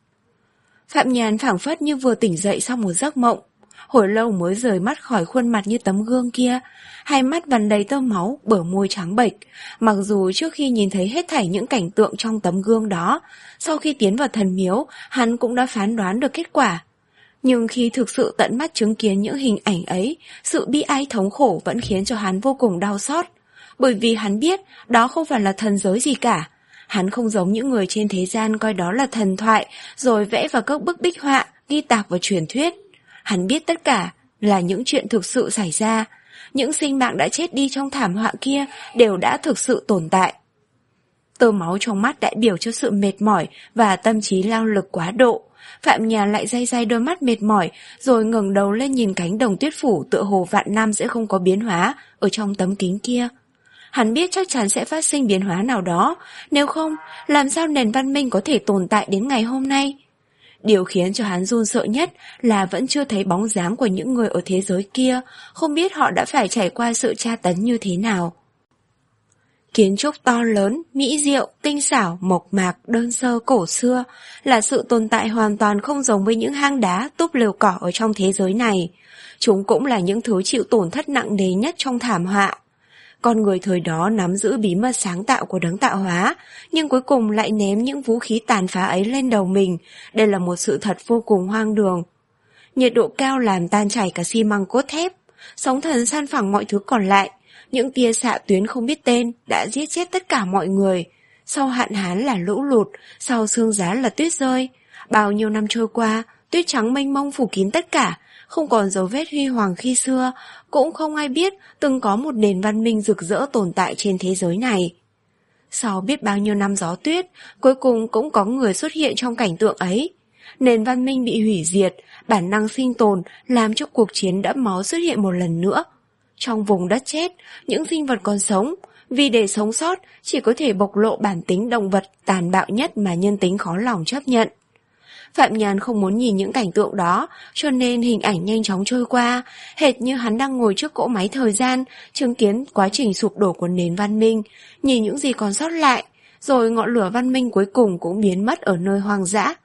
Phạm Nhàn phảng phất như vừa tỉnh dậy sau một giấc mộng, hồi lâu mới rời mắt khỏi khuôn mặt như tấm gương kia, hai mắt vằn đầy tơ máu, bờ môi trắng bệch. Mặc dù trước khi nhìn thấy hết thảy những cảnh tượng trong tấm gương đó, sau khi tiến vào thần miếu, hắn cũng đã phán đoán được kết quả. Nhưng khi thực sự tận mắt chứng kiến những hình ảnh ấy, sự bi ai thống khổ vẫn khiến cho hắn vô cùng đau xót, bởi vì hắn biết đó không phải là thần giới gì cả. Hắn không giống những người trên thế gian coi đó là thần thoại, rồi vẽ vào các bức bích họa, ghi tạc vào truyền thuyết. Hắn biết tất cả là những chuyện thực sự xảy ra. Những sinh mạng đã chết đi trong thảm họa kia đều đã thực sự tồn tại. Tơ máu trong mắt đại biểu cho sự mệt mỏi và tâm trí lao lực quá độ. Phạm Nhàn lại day day đôi mắt mệt mỏi, rồi ngẩng đầu lên nhìn cánh đồng tuyết phủ tựa hồ vạn năm sẽ không có biến hóa ở trong tấm kính kia. Hắn biết chắc chắn sẽ phát sinh biến hóa nào đó, nếu không, làm sao nền văn minh có thể tồn tại đến ngày hôm nay? Điều khiến cho hắn run sợ nhất là vẫn chưa thấy bóng dáng của những người ở thế giới kia, không biết họ đã phải trải qua sự tra tấn như thế nào. Kiến trúc to lớn, mỹ diệu, tinh xảo, mộc mạc, đơn sơ, cổ xưa là sự tồn tại hoàn toàn không giống với những hang đá, túp lều cỏ ở trong thế giới này. Chúng cũng là những thứ chịu tổn thất nặng nề nhất trong thảm họa. Con người thời đó nắm giữ bí mật sáng tạo của đấng tạo hóa, nhưng cuối cùng lại ném những vũ khí tàn phá ấy lên đầu mình. Đây là một sự thật vô cùng hoang đường. Nhiệt độ cao làm tan chảy cả xi măng cốt thép, sóng thần san phẳng mọi thứ còn lại. Những tia xạ tuyến không biết tên đã giết chết tất cả mọi người. Sau hạn hán là lũ lụt, sau sương giá là tuyết rơi. Bao nhiêu năm trôi qua, tuyết trắng mênh mông phủ kín tất cả, không còn dấu vết huy hoàng khi xưa, cũng không ai biết từng có một nền văn minh rực rỡ tồn tại trên thế giới này. Sau biết bao nhiêu năm gió tuyết, cuối cùng cũng có người xuất hiện trong cảnh tượng ấy. Nền văn minh bị hủy diệt, bản năng sinh tồn làm cho cuộc chiến đẫm máu xuất hiện một lần nữa. Trong vùng đất chết, những sinh vật còn sống, vì để sống sót chỉ có thể bộc lộ bản tính động vật tàn bạo nhất mà nhân tính khó lòng chấp nhận. Phạm Nhàn không muốn nhìn những cảnh tượng đó, cho nên hình ảnh nhanh chóng trôi qua, hệt như hắn đang ngồi trước cỗ máy thời gian, chứng kiến quá trình sụp đổ của nền văn minh, nhìn những gì còn sót lại, rồi ngọn lửa văn minh cuối cùng cũng biến mất ở nơi hoang dã.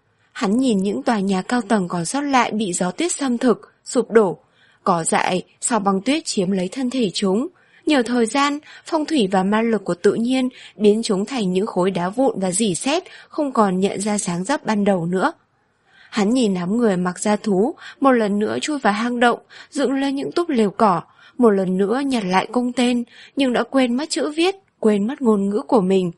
Hắn nhìn những tòa nhà cao tầng còn sót lại bị gió tuyết xâm thực, sụp đổ, cỏ dại sau băng tuyết chiếm lấy thân thể chúng. Nhờ thời gian, phong thủy và ma lực của tự nhiên biến chúng thành những khối đá vụn và rỉ sét, không còn nhận ra sáng rấp ban đầu nữa. Hắn nhìn đám người mặc da thú, một lần nữa chui vào hang động, dựng lên những túp lều cỏ, một lần nữa nhặt lại cung tên, nhưng đã quên mất chữ viết, quên mất ngôn ngữ của mình.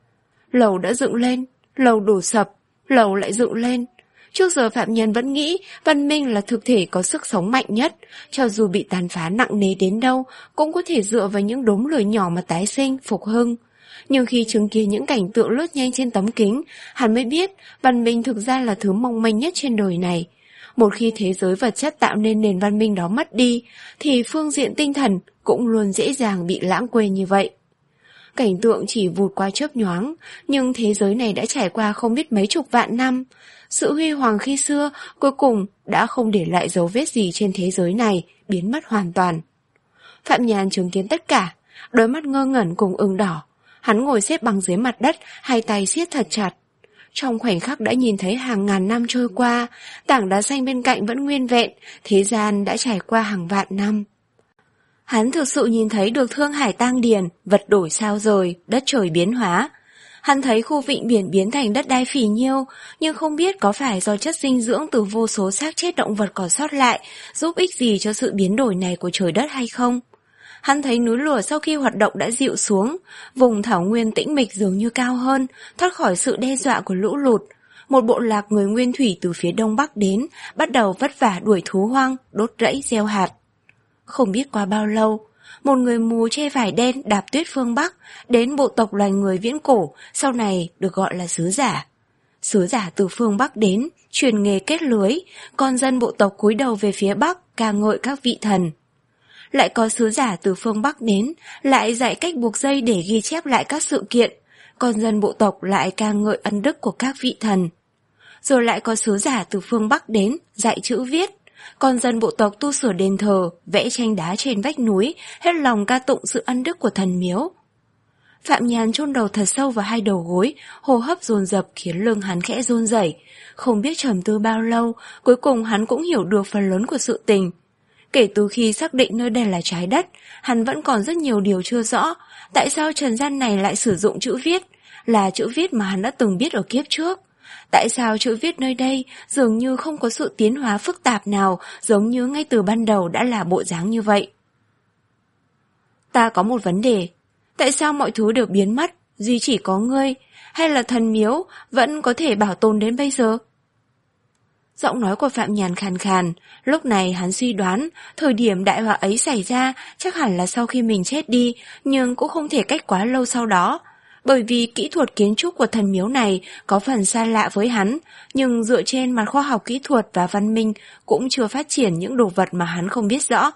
Lầu đã dựng lên, lầu đổ sập, lầu lại dựng lên. Trước giờ Phạm Nhân vẫn nghĩ văn minh là thực thể có sức sống mạnh nhất, cho dù bị tàn phá nặng nề đến đâu, cũng có thể dựa vào những đốm lửa nhỏ mà tái sinh, phục hưng. Nhưng khi chứng kiến những cảnh tượng lướt nhanh trên tấm kính, hắn mới biết văn minh thực ra là thứ mong manh nhất trên đời này. Một khi thế giới vật chất tạo nên nền văn minh đó mất đi, thì phương diện tinh thần cũng luôn dễ dàng bị lãng quên như vậy. Cảnh tượng chỉ vụt qua chớp nhoáng, nhưng thế giới này đã trải qua không biết mấy chục vạn năm. Sự huy hoàng khi xưa cuối cùng đã không để lại dấu vết gì trên thế giới này, biến mất hoàn toàn. Phạm Nhàn chứng kiến tất cả, đôi mắt ngơ ngẩn cùng ửng đỏ. Hắn ngồi xếp bằng dưới mặt đất, hai tay siết thật chặt. Trong khoảnh khắc đã nhìn thấy hàng ngàn năm trôi qua, tảng đá xanh bên cạnh vẫn nguyên vẹn, thế gian đã trải qua hàng vạn năm. Hắn thực sự nhìn thấy được thương hải tang điền, vật đổi sao rời, đất trời biến hóa. Hắn thấy khu vịnh biển biến thành đất đai phì nhiêu, nhưng không biết có phải do chất dinh dưỡng từ vô số xác chết động vật còn sót lại giúp ích gì cho sự biến đổi này của trời đất hay không. Hắn thấy núi lửa sau khi hoạt động đã dịu xuống, vùng thảo nguyên tĩnh mịch dường như cao hơn, thoát khỏi sự đe dọa của lũ lụt. Một bộ lạc người nguyên thủy từ phía đông bắc đến, bắt đầu vất vả đuổi thú hoang, đốt rẫy gieo hạt. Không biết qua bao lâu, một người mù che vải đen đạp tuyết phương Bắc đến bộ tộc loài người viễn cổ, sau này được gọi là sứ giả. Sứ giả từ phương Bắc đến, truyền nghề kết lưới, con dân bộ tộc cúi đầu về phía Bắc, ca ngợi các vị thần. Lại có sứ giả từ phương Bắc đến, lại dạy cách buộc dây để ghi chép lại các sự kiện, con dân bộ tộc lại ca ngợi ân đức của các vị thần. Rồi lại có sứ giả từ phương Bắc đến, dạy chữ viết, con dân bộ tộc tu sửa đền thờ, vẽ tranh đá trên vách núi, hết lòng ca tụng sự ân đức của thần miếu. Phạm Nhàn chôn đầu thật sâu vào hai đầu gối, hô hấp dồn dập khiến lưng hắn khẽ run rẩy. Không biết trầm tư bao lâu, cuối cùng hắn cũng hiểu được phần lớn của sự tình. Kể từ khi xác định nơi đây là trái đất, hắn vẫn còn rất nhiều điều chưa rõ. Tại sao trần gian này lại sử dụng chữ viết, là chữ viết mà hắn đã từng biết ở kiếp trước? Tại sao chữ viết nơi đây dường như không có sự tiến hóa phức tạp nào, giống như ngay từ ban đầu đã là bộ dáng như vậy? Ta có một vấn đề. Tại sao mọi thứ đều biến mất, duy chỉ có ngươi, hay là thần miếu vẫn có thể bảo tồn đến bây giờ? Giọng nói của Phạm Nhàn khàn khàn, lúc này hắn suy đoán, thời điểm đại họa ấy xảy ra chắc hẳn là sau khi mình chết đi, nhưng cũng không thể cách quá lâu sau đó. Bởi vì kỹ thuật kiến trúc của thần miếu này có phần xa lạ với hắn, nhưng dựa trên mặt khoa học kỹ thuật và văn minh cũng chưa phát triển những đồ vật mà hắn không biết rõ.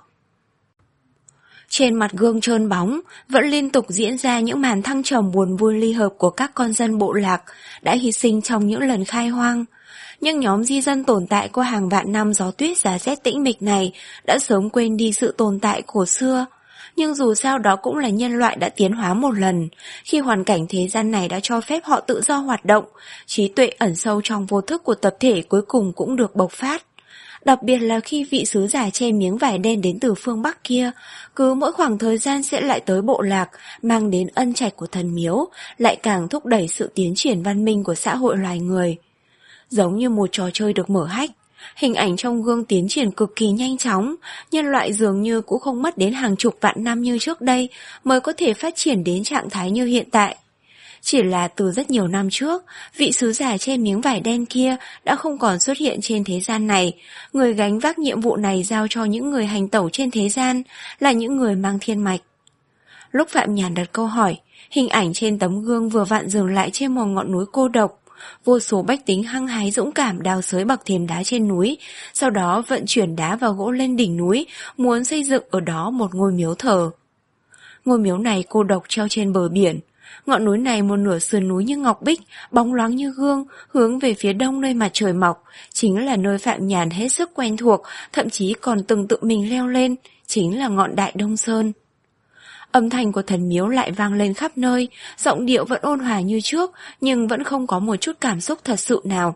Trên mặt gương trơn bóng, vẫn liên tục diễn ra những màn thăng trầm buồn vui ly hợp của các con dân bộ lạc đã hy sinh trong những lần khai hoang. Nhưng nhóm di dân tồn tại qua hàng vạn năm gió tuyết giá rét tĩnh mịch này đã sớm quên đi sự tồn tại cổ xưa. Nhưng dù sao đó cũng là nhân loại đã tiến hóa một lần, khi hoàn cảnh thế gian này đã cho phép họ tự do hoạt động, trí tuệ ẩn sâu trong vô thức của tập thể cuối cùng cũng được bộc phát. Đặc biệt là khi vị sứ giả che miếng vải đen đến từ phương Bắc kia, cứ mỗi khoảng thời gian sẽ lại tới bộ lạc, mang đến ân trạch của thần miếu, lại càng thúc đẩy sự tiến triển văn minh của xã hội loài người. Giống như một trò chơi được mở hách, hình ảnh trong gương tiến triển cực kỳ nhanh chóng, nhân loại dường như cũng không mất đến hàng chục vạn năm như trước đây mới có thể phát triển đến trạng thái như hiện tại. Chỉ là từ rất nhiều năm trước, vị sứ giả che miếng vải đen kia đã không còn xuất hiện trên thế gian này. Người gánh vác nhiệm vụ này giao cho những người hành tẩu trên thế gian, là những người mang thiên mạch. Lúc Phạm Nhàn đặt câu hỏi, hình ảnh trên tấm gương vừa vặn dừng lại trên một ngọn núi cô độc. Vô số bách tính hăng hái dũng cảm đào xới bậc thềm đá trên núi, sau đó vận chuyển đá và gỗ lên đỉnh núi, muốn xây dựng ở đó một ngôi miếu thờ. Ngôi miếu này cô độc treo trên bờ biển. Ngọn núi này một nửa sườn núi như ngọc bích, bóng loáng như gương, hướng về phía đông nơi mặt trời mọc, chính là nơi Phạm Nhàn hết sức quen thuộc, thậm chí còn từng tự mình leo lên, chính là ngọn Đại Đông Sơn. Âm thanh của thần miếu lại vang lên khắp nơi, giọng điệu vẫn ôn hòa như trước, nhưng vẫn không có một chút cảm xúc thật sự nào.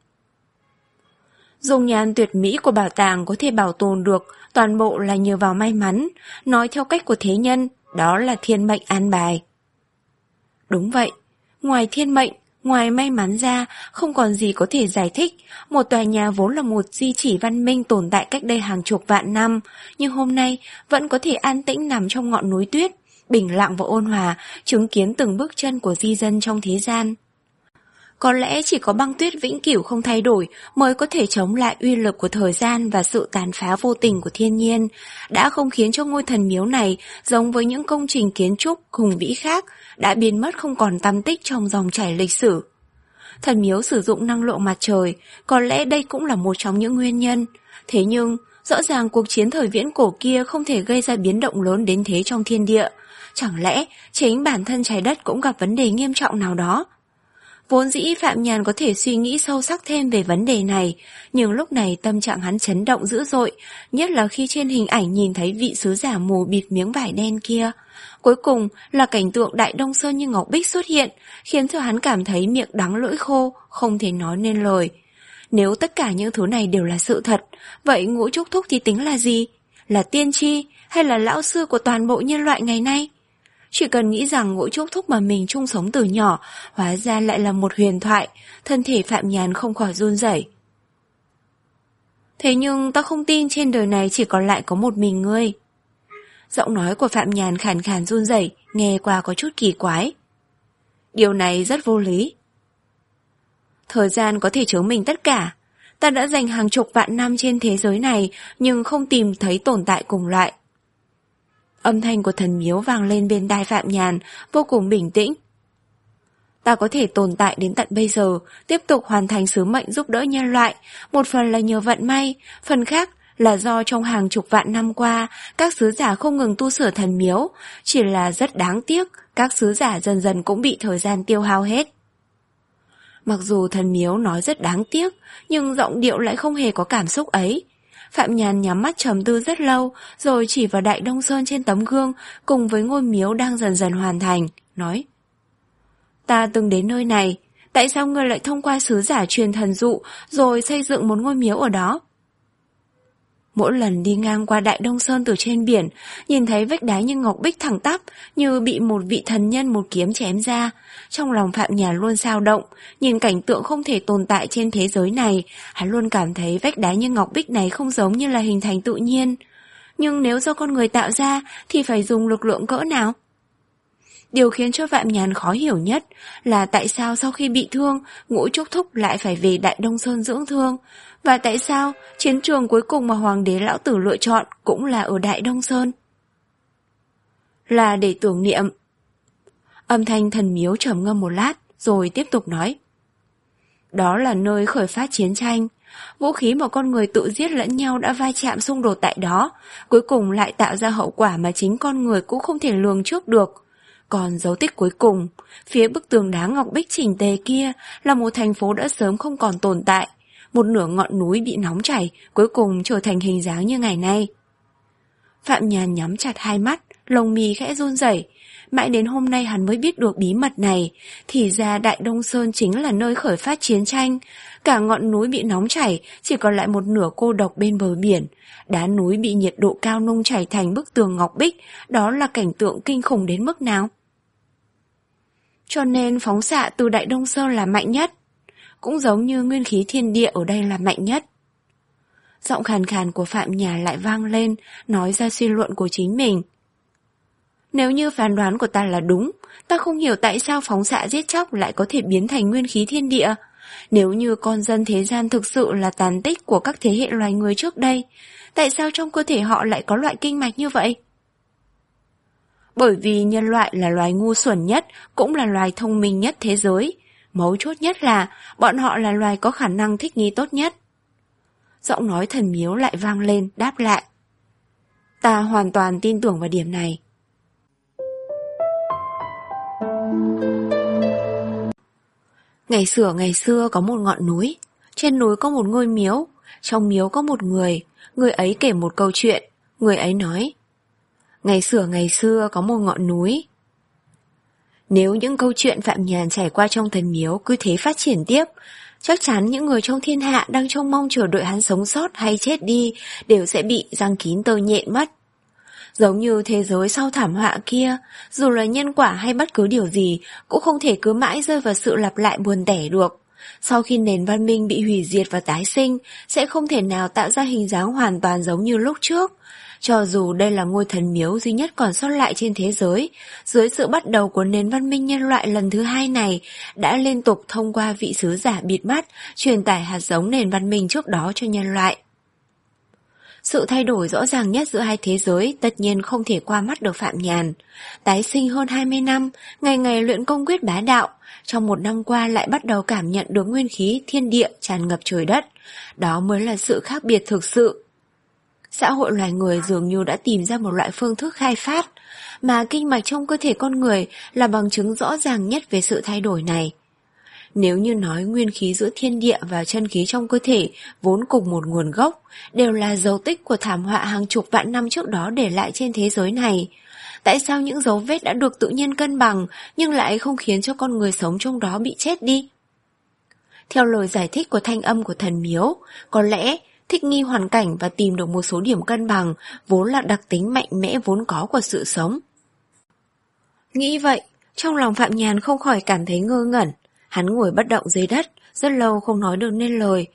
Dung nhan tuyệt mỹ của bảo tàng có thể bảo tồn được, toàn bộ là nhờ vào may mắn, nói theo cách của thế nhân, đó là thiên mệnh an bài. Đúng vậy, ngoài thiên mệnh, ngoài may mắn ra, không còn gì có thể giải thích. Một tòa nhà vốn là một di chỉ văn minh tồn tại cách đây hàng chục vạn năm, nhưng hôm nay vẫn có thể an tĩnh nằm trong ngọn núi tuyết, bình lặng và ôn hòa, chứng kiến từng bước chân của di dân trong thế gian. Có lẽ chỉ có băng tuyết vĩnh cửu không thay đổi mới có thể chống lại uy lực của thời gian và sự tàn phá vô tình của thiên nhiên, đã không khiến cho ngôi thần miếu này giống với những công trình kiến trúc hùng vĩ khác, đã biến mất không còn tăm tích trong dòng chảy lịch sử. Thần miếu sử dụng năng lượng mặt trời, có lẽ đây cũng là một trong những nguyên nhân. Thế nhưng, rõ ràng cuộc chiến thời viễn cổ kia không thể gây ra biến động lớn đến thế trong thiên địa. Chẳng lẽ chính bản thân trái đất cũng gặp vấn đề nghiêm trọng nào đó? Vốn dĩ Phạm Nhàn có thể suy nghĩ sâu sắc thêm về vấn đề này, nhưng lúc này tâm trạng hắn chấn động dữ dội, nhất là khi trên hình ảnh nhìn thấy vị sứ giả mù bịt miếng vải đen kia. Cuối cùng là cảnh tượng Đại Đông Sơn như ngọc bích xuất hiện, khiến cho hắn cảm thấy miệng đắng lưỡi khô, không thể nói nên lời. Nếu tất cả những thứ này đều là sự thật, vậy Ngũ Trúc Thúc thì tính là gì? Là tiên tri hay là lão sư của toàn bộ nhân loại ngày nay? Chỉ cần nghĩ rằng Ngũ Trúc Thúc mà mình chung sống từ nhỏ, hóa ra lại là một huyền thoại, thân thể Phạm Nhàn không khỏi run rẩy. Thế nhưng ta không tin trên đời này chỉ còn lại có một mình ngươi. Giọng nói của Phạm Nhàn khàn khàn run rẩy, nghe qua có chút kỳ quái. Điều này rất vô lý. Thời gian có thể chứng minh tất cả. Ta đã dành hàng chục vạn năm trên thế giới này nhưng không tìm thấy tồn tại cùng loại. Âm thanh của thần miếu vang lên bên tai Phạm Nhàn, vô cùng bình tĩnh. Ta có thể tồn tại đến tận bây giờ, tiếp tục hoàn thành sứ mệnh giúp đỡ nhân loại, một phần là nhờ vận may, phần khác là do trong hàng chục vạn năm qua, các sứ giả không ngừng tu sửa thần miếu, chỉ là rất đáng tiếc, các sứ giả dần dần cũng bị thời gian tiêu hao hết. Mặc dù thần miếu nói rất đáng tiếc, nhưng giọng điệu lại không hề có cảm xúc ấy. Phạm Nhàn nhắm mắt trầm tư rất lâu, rồi chỉ vào Đại Đông Sơn trên tấm gương, cùng với ngôi miếu đang dần dần hoàn thành, nói: Ta từng đến nơi này, tại sao ngươi lại thông qua sứ giả truyền thần dụ, rồi xây dựng một ngôi miếu ở đó? Mỗi lần đi ngang qua Đại Đông Sơn từ trên biển, nhìn thấy vách đá như ngọc bích thẳng tắp, như bị một vị thần nhân một kiếm chém ra. Trong lòng Phạm Nhàn luôn dao động, nhìn cảnh tượng không thể tồn tại trên thế giới này, hắn luôn cảm thấy vách đá như ngọc bích này không giống như là hình thành tự nhiên. Nhưng nếu do con người tạo ra, thì phải dùng lực lượng cỡ nào? Điều khiến cho Phạm Nhàn khó hiểu nhất là tại sao sau khi bị thương, Ngũ Trúc Thúc lại phải về Đại Đông Sơn dưỡng thương, và tại sao chiến trường cuối cùng mà Hoàng đế Lão Tử lựa chọn cũng là ở Đại Đông Sơn. Là để tưởng niệm. Âm thanh thần miếu trầm ngâm một lát, rồi tiếp tục nói. Đó là nơi khởi phát chiến tranh. Vũ khí mà con người tự giết lẫn nhau đã va chạm xung đột tại đó, cuối cùng lại tạo ra hậu quả mà chính con người cũng không thể lường trước được. Còn dấu tích cuối cùng, phía bức tường đá ngọc bích chỉnh tề kia là một thành phố đã sớm không còn tồn tại. Một nửa ngọn núi bị nóng chảy, cuối cùng trở thành hình dáng như ngày nay. Phạm Nhàn nhắm chặt hai mắt, lông mi khẽ run rẩy. Mãi đến hôm nay hắn mới biết được bí mật này, thì ra Đại Đông Sơn chính là nơi khởi phát chiến tranh. Cả ngọn núi bị nóng chảy, chỉ còn lại một nửa cô độc bên bờ biển. Đá núi bị nhiệt độ cao nung chảy thành bức tường ngọc bích, đó là cảnh tượng kinh khủng đến mức nào? Cho nên phóng xạ từ Đại Đông Sơn là mạnh nhất, cũng giống như nguyên khí thiên địa ở đây là mạnh nhất. Giọng khàn khàn của Phạm Nhàn lại vang lên, nói ra suy luận của chính mình. Nếu như phán đoán của ta là đúng, ta không hiểu tại sao phóng xạ giết chóc lại có thể biến thành nguyên khí thiên địa. Nếu như con dân thế gian thực sự là tàn tích của các thế hệ loài người trước đây, tại sao trong cơ thể họ lại có loại kinh mạch như vậy? Bởi vì nhân loại là loài ngu xuẩn nhất, cũng là loài thông minh nhất thế giới. Mấu chốt nhất là bọn họ là loài có khả năng thích nghi tốt nhất. Giọng nói thần miếu lại vang lên, đáp lại. Ta hoàn toàn tin tưởng vào điểm này. Ngày xưa ngày xưa có một ngọn núi, trên núi có một ngôi miếu, trong miếu có một người, người ấy kể một câu chuyện, người ấy nói. Ngày xưa ngày xưa có một ngọn núi. Nếu những câu chuyện Phạm Nhàn trải qua trong thần miếu cứ thế phát triển tiếp, chắc chắn những người trong thiên hạ đang trông mong chờ đợi hắn sống sót hay chết đi đều sẽ bị giăng kín tơ nhện mất. Giống như thế giới sau thảm họa kia, dù là nhân quả hay bất cứ điều gì, cũng không thể cứ mãi rơi vào sự lặp lại buồn tẻ được. Sau khi nền văn minh bị hủy diệt và tái sinh, sẽ không thể nào tạo ra hình dáng hoàn toàn giống như lúc trước. Cho dù đây là ngôi thần miếu duy nhất còn sót lại trên thế giới, dưới sự bắt đầu của nền văn minh nhân loại lần thứ hai này, đã liên tục thông qua vị sứ giả bịt mắt, truyền tải hạt giống nền văn minh trước đó cho nhân loại. Sự thay đổi rõ ràng nhất giữa hai thế giới tất nhiên không thể qua mắt được Phạm Nhàn. Tái sinh hơn hai mươi năm, ngày ngày luyện công quyết bá đạo, trong một năm qua lại bắt đầu cảm nhận được nguyên khí thiên địa tràn ngập trời đất. Đó mới là sự khác biệt thực sự. Xã hội loài người dường như đã tìm ra một loại phương thức khai phát, mà kinh mạch trong cơ thể con người là bằng chứng rõ ràng nhất về sự thay đổi này. Nếu như nói nguyên khí giữa thiên địa và chân khí trong cơ thể vốn cùng một nguồn gốc, đều là dấu tích của thảm họa hàng chục vạn năm trước đó để lại trên thế giới này, tại sao những dấu vết đã được tự nhiên cân bằng nhưng lại không khiến cho con người sống trong đó bị chết đi? Theo lời giải thích của thanh âm của thần miếu, có lẽ thích nghi hoàn cảnh và tìm được một số điểm cân bằng vốn là đặc tính mạnh mẽ vốn có của sự sống. Nghĩ vậy, trong lòng Phạm Nhàn không khỏi cảm thấy ngơ ngẩn. Hắn ngồi bất động dưới đất, rất lâu không nói được nên lời.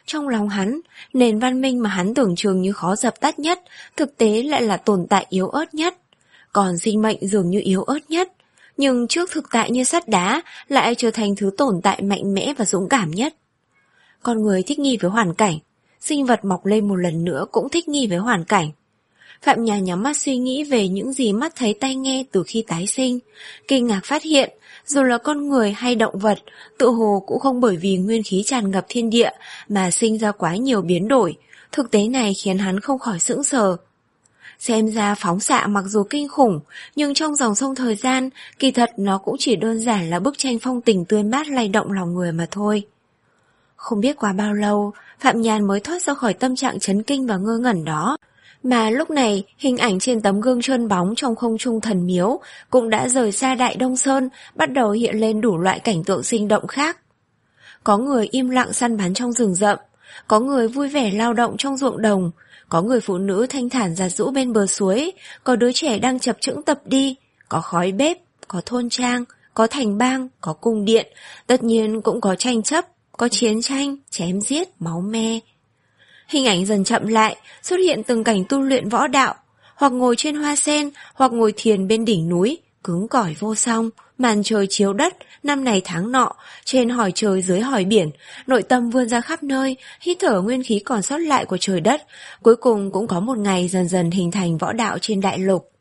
Trong lòng hắn, nền văn minh mà hắn tưởng chừng như khó dập tắt nhất, thực tế lại là tồn tại yếu ớt nhất. Còn sinh mệnh dường như yếu ớt nhất, nhưng trước thực tại như sắt đá lại trở thành thứ tồn tại mạnh mẽ và dũng cảm nhất. Con người thích nghi với hoàn cảnh, sinh vật mọc lên một lần nữa cũng thích nghi với hoàn cảnh. Phạm Nhàn nhắm mắt suy nghĩ về những gì mắt thấy tai nghe từ khi tái sinh, kinh ngạc phát hiện, dù là con người hay động vật, tự hồ cũng không bởi vì nguyên khí tràn ngập thiên địa mà sinh ra quá nhiều biến đổi. Thực tế này khiến hắn không khỏi sững sờ. Xem ra phóng xạ mặc dù kinh khủng, nhưng trong dòng sông thời gian, kỳ thật nó cũng chỉ đơn giản là bức tranh phong tình tươi mát lay động lòng người mà thôi. Không biết qua bao lâu, Phạm Nhàn mới thoát ra khỏi tâm trạng chấn kinh và ngơ ngẩn đó. Mà lúc này, hình ảnh trên tấm gương trơn bóng trong không trung thần miếu cũng đã rời xa Đại Đông Sơn, bắt đầu hiện lên đủ loại cảnh tượng sinh động khác. Có người im lặng săn bắn trong rừng rậm, có người vui vẻ lao động trong ruộng đồng, có người phụ nữ thanh thản giặt giũ bên bờ suối, có đứa trẻ đang chập chững tập đi, có khói bếp, có thôn trang, có thành bang, có cung điện, tất nhiên cũng có tranh chấp, có chiến tranh, chém giết, máu me. Hình ảnh dần chậm lại, xuất hiện từng cảnh tu luyện võ đạo, hoặc ngồi trên hoa sen, hoặc ngồi thiền bên đỉnh núi, cứng cỏi vô song, màn trời chiếu đất, năm này tháng nọ, trên hỏi trời dưới hỏi biển, nội tâm vươn ra khắp nơi, hít thở nguyên khí còn sót lại của trời đất, cuối cùng cũng có một ngày dần dần hình thành võ đạo trên đại lục.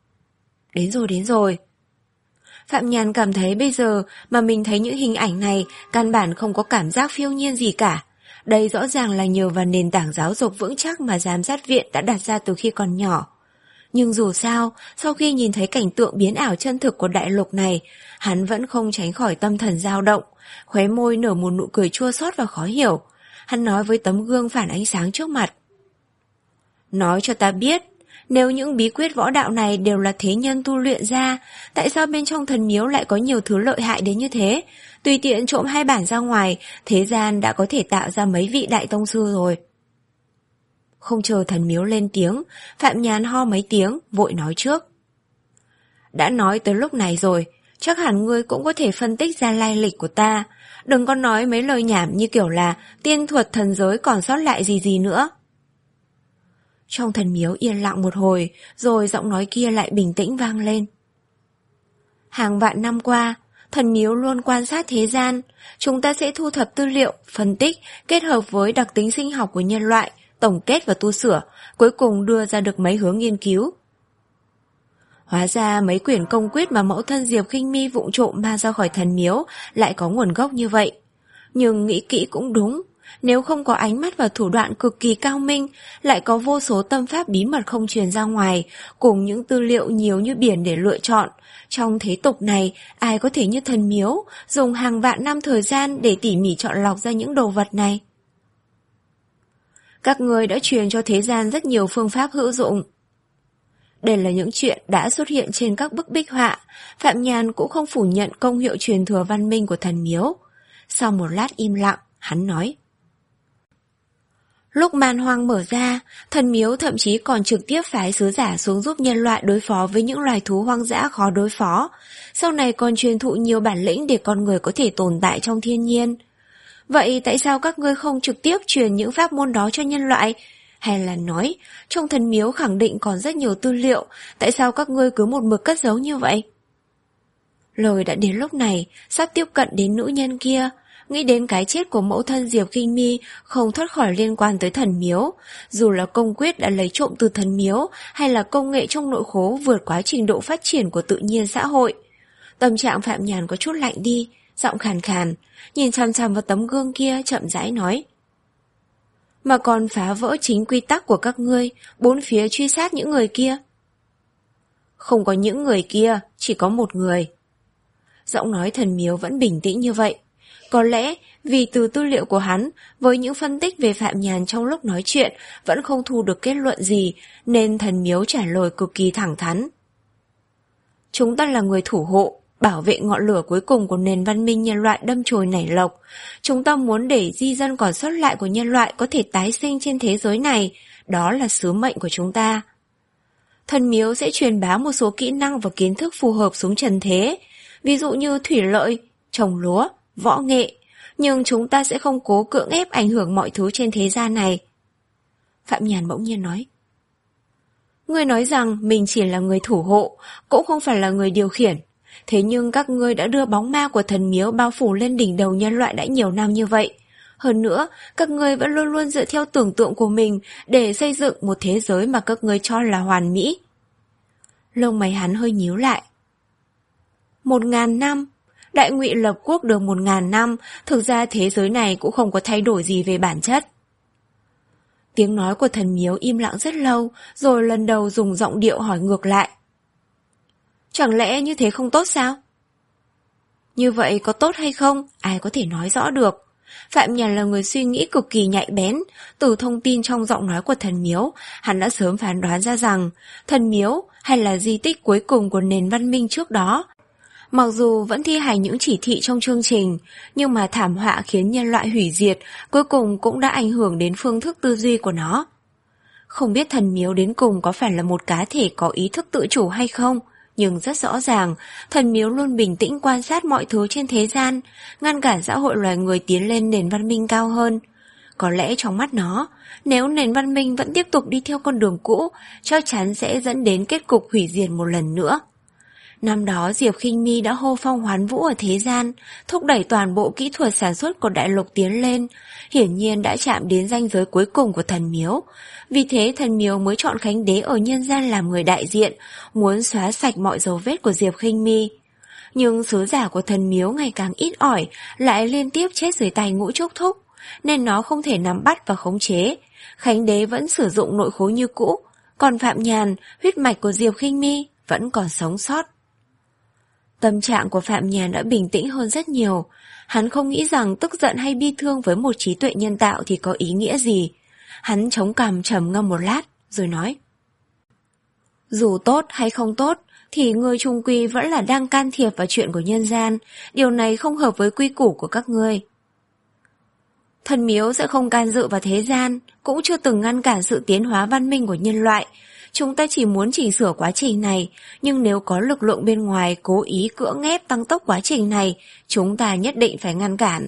Đến rồi, đến rồi. Phạm Nhàn cảm thấy bây giờ mà mình thấy những hình ảnh này, căn bản không có cảm giác phiêu nhiên gì cả. Đây rõ ràng là nhờ vào nền tảng giáo dục vững chắc mà giám sát viện đã đặt ra từ khi còn nhỏ. Nhưng dù sao, sau khi nhìn thấy cảnh tượng biến ảo chân thực của đại lục này, hắn vẫn không tránh khỏi tâm thần dao động, khóe môi nở một nụ cười chua xót và khó hiểu. Hắn nói với tấm gương phản ánh sáng trước mặt. Nói cho ta biết, nếu những bí quyết võ đạo này đều là thế nhân tu luyện ra, tại sao bên trong thần miếu lại có nhiều thứ lợi hại đến như thế? Tùy tiện trộm hai bản ra ngoài, thế gian đã có thể tạo ra mấy vị đại tông sư rồi. Không chờ thần miếu lên tiếng, Phạm Nhàn ho mấy tiếng, vội nói trước. Đã nói tới lúc này rồi, chắc hẳn ngươi cũng có thể phân tích ra lai lịch của ta. Đừng có nói mấy lời nhảm như kiểu là tiên thuật thần giới còn sót lại gì gì nữa. Trong thần miếu yên lặng một hồi, rồi giọng nói kia lại bình tĩnh vang lên. Hàng vạn năm qua, thần miếu luôn quan sát thế gian. Chúng ta sẽ thu thập tư liệu, phân tích, kết hợp với đặc tính sinh học của nhân loại, tổng kết và tu sửa, cuối cùng đưa ra được mấy hướng nghiên cứu. Hóa ra mấy quyển công quyết mà mẫu thân Diệp Khinh Mi vụng trộm mang ra khỏi thần miếu lại có nguồn gốc như vậy. Nhưng nghĩ kỹ cũng đúng, nếu không có ánh mắt và thủ đoạn cực kỳ cao minh, lại có vô số tâm pháp bí mật không truyền ra ngoài, cùng những tư liệu nhiều như biển để lựa chọn. Trong thế tục này, ai có thể như thần miếu, dùng hàng vạn năm thời gian để tỉ mỉ chọn lọc ra những đồ vật này? Các người đã truyền cho thế gian rất nhiều phương pháp hữu dụng. Đây là những chuyện đã xuất hiện trên các bức bích họa. Phạm Nhàn cũng không phủ nhận công hiệu truyền thừa văn minh của thần miếu. Sau một lát im lặng, hắn nói. Lúc man hoang mở ra, thần miếu thậm chí còn trực tiếp phái sứ giả xuống giúp nhân loại đối phó với những loài thú hoang dã khó đối phó. Sau này còn truyền thụ nhiều bản lĩnh để con người có thể tồn tại trong thiên nhiên. Vậy tại sao các ngươi không trực tiếp truyền những pháp môn đó cho nhân loại? Hay là nói, trong thần miếu khẳng định còn rất nhiều tư liệu, tại sao các ngươi cứ một mực cất giấu như vậy? Lời đã đến lúc này, sắp tiếp cận đến nữ nhân kia. Nghĩ đến cái chết của mẫu thân Diệp Khinh Mi không thoát khỏi liên quan tới thần miếu. Dù là công quyết đã lấy trộm từ thần miếu, hay là công nghệ trong nội khố vượt quá trình độ phát triển của tự nhiên xã hội. Tâm trạng Phạm Nhàn có chút lạnh đi, giọng khàn khàn, nhìn chằm chằm vào tấm gương kia chậm rãi nói. Mà còn phá vỡ chính quy tắc của các ngươi, bốn phía truy sát những người kia. Không có những người kia, chỉ có một người. Giọng nói thần miếu vẫn bình tĩnh như vậy. Có lẽ vì từ tư liệu của hắn, với những phân tích về Phạm Nhàn trong lúc nói chuyện vẫn không thu được kết luận gì, nên thần miếu trả lời cực kỳ thẳng thắn. Chúng ta là người thủ hộ, bảo vệ ngọn lửa cuối cùng của nền văn minh nhân loại đâm chồi nảy lộc. Chúng ta muốn để di dân còn sót lại của nhân loại có thể tái sinh trên thế giới này, đó là sứ mệnh của chúng ta. Thần miếu sẽ truyền bá một số kỹ năng và kiến thức phù hợp xuống trần thế, ví dụ như thủy lợi, trồng lúa, võ nghệ. nhưng chúng ta sẽ không cố cưỡng ép ảnh hưởng mọi thứ trên thế gian này. Phạm Nhàn bỗng nhiên nói. Ngươi nói rằng mình chỉ là người thủ hộ, cũng không phải là người điều khiển. Thế nhưng các ngươi đã đưa bóng ma của thần miếu bao phủ lên đỉnh đầu nhân loại đã nhiều năm như vậy. Hơn nữa, các ngươi vẫn luôn luôn dựa theo tưởng tượng của mình để xây dựng một thế giới mà các ngươi cho là hoàn mỹ. Lông mày hắn hơi nhíu lại. Một ngàn năm, Đại Ngụy lập quốc được một ngàn năm, thực ra thế giới này cũng không có thay đổi gì về bản chất. Tiếng nói của thần miếu im lặng rất lâu, rồi lần đầu dùng giọng điệu hỏi ngược lại. Chẳng lẽ như thế không tốt sao? Như vậy có tốt hay không, ai có thể nói rõ được. Phạm Nhàn là người suy nghĩ cực kỳ nhạy bén, từ thông tin trong giọng nói của thần miếu, hắn đã sớm phán đoán ra rằng thần miếu hay là di tích cuối cùng của nền văn minh trước đó. Mặc dù vẫn thi hành những chỉ thị trong chương trình, nhưng mà thảm họa khiến nhân loại hủy diệt cuối cùng cũng đã ảnh hưởng đến phương thức tư duy của nó. Không biết thần miếu đến cùng có phải là một cá thể có ý thức tự chủ hay không, nhưng rất rõ ràng, thần miếu luôn bình tĩnh quan sát mọi thứ trên thế gian, ngăn cản xã hội loài người tiến lên nền văn minh cao hơn. Có lẽ trong mắt nó, nếu nền văn minh vẫn tiếp tục đi theo con đường cũ, chắc chắn sẽ dẫn đến kết cục hủy diệt một lần nữa. Năm đó Diệp Khinh My đã hô phong hoán vũ ở thế gian, thúc đẩy toàn bộ kỹ thuật sản xuất của đại lục tiến lên, hiển nhiên đã chạm đến ranh giới cuối cùng của thần miếu. Vì thế thần miếu mới chọn Khánh Đế ở nhân gian làm người đại diện, muốn xóa sạch mọi dấu vết của Diệp Khinh My. Nhưng sứ giả của thần miếu ngày càng ít ỏi, lại liên tiếp chết dưới tay Ngũ Trúc Thúc, nên nó không thể nắm bắt và khống chế. Khánh Đế vẫn sử dụng nội khối như cũ, còn Phạm Nhàn, huyết mạch của Diệp Khinh My, vẫn còn sống sót. Tâm trạng của Phạm Nhàn đã bình tĩnh hơn rất nhiều. Hắn không nghĩ rằng tức giận hay bi thương với một trí tuệ nhân tạo thì có ý nghĩa gì. Hắn chống cằm trầm ngâm một lát, rồi nói. Dù tốt hay không tốt, thì ngươi chung quy vẫn là đang can thiệp vào chuyện của nhân gian. Điều này không hợp với quy củ của các ngươi. Thần miếu sẽ không can dự vào thế gian, cũng chưa từng ngăn cản sự tiến hóa văn minh của nhân loại. Chúng ta chỉ muốn chỉnh sửa quá trình này, nhưng nếu có lực lượng bên ngoài cố ý cưỡng ép tăng tốc quá trình này, chúng ta nhất định phải ngăn cản.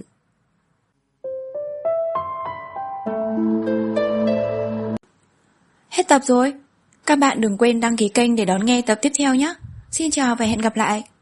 Hết tập rồi. Các bạn đừng quên đăng ký kênh để đón nghe tập tiếp theo nhé. Xin chào và hẹn gặp lại.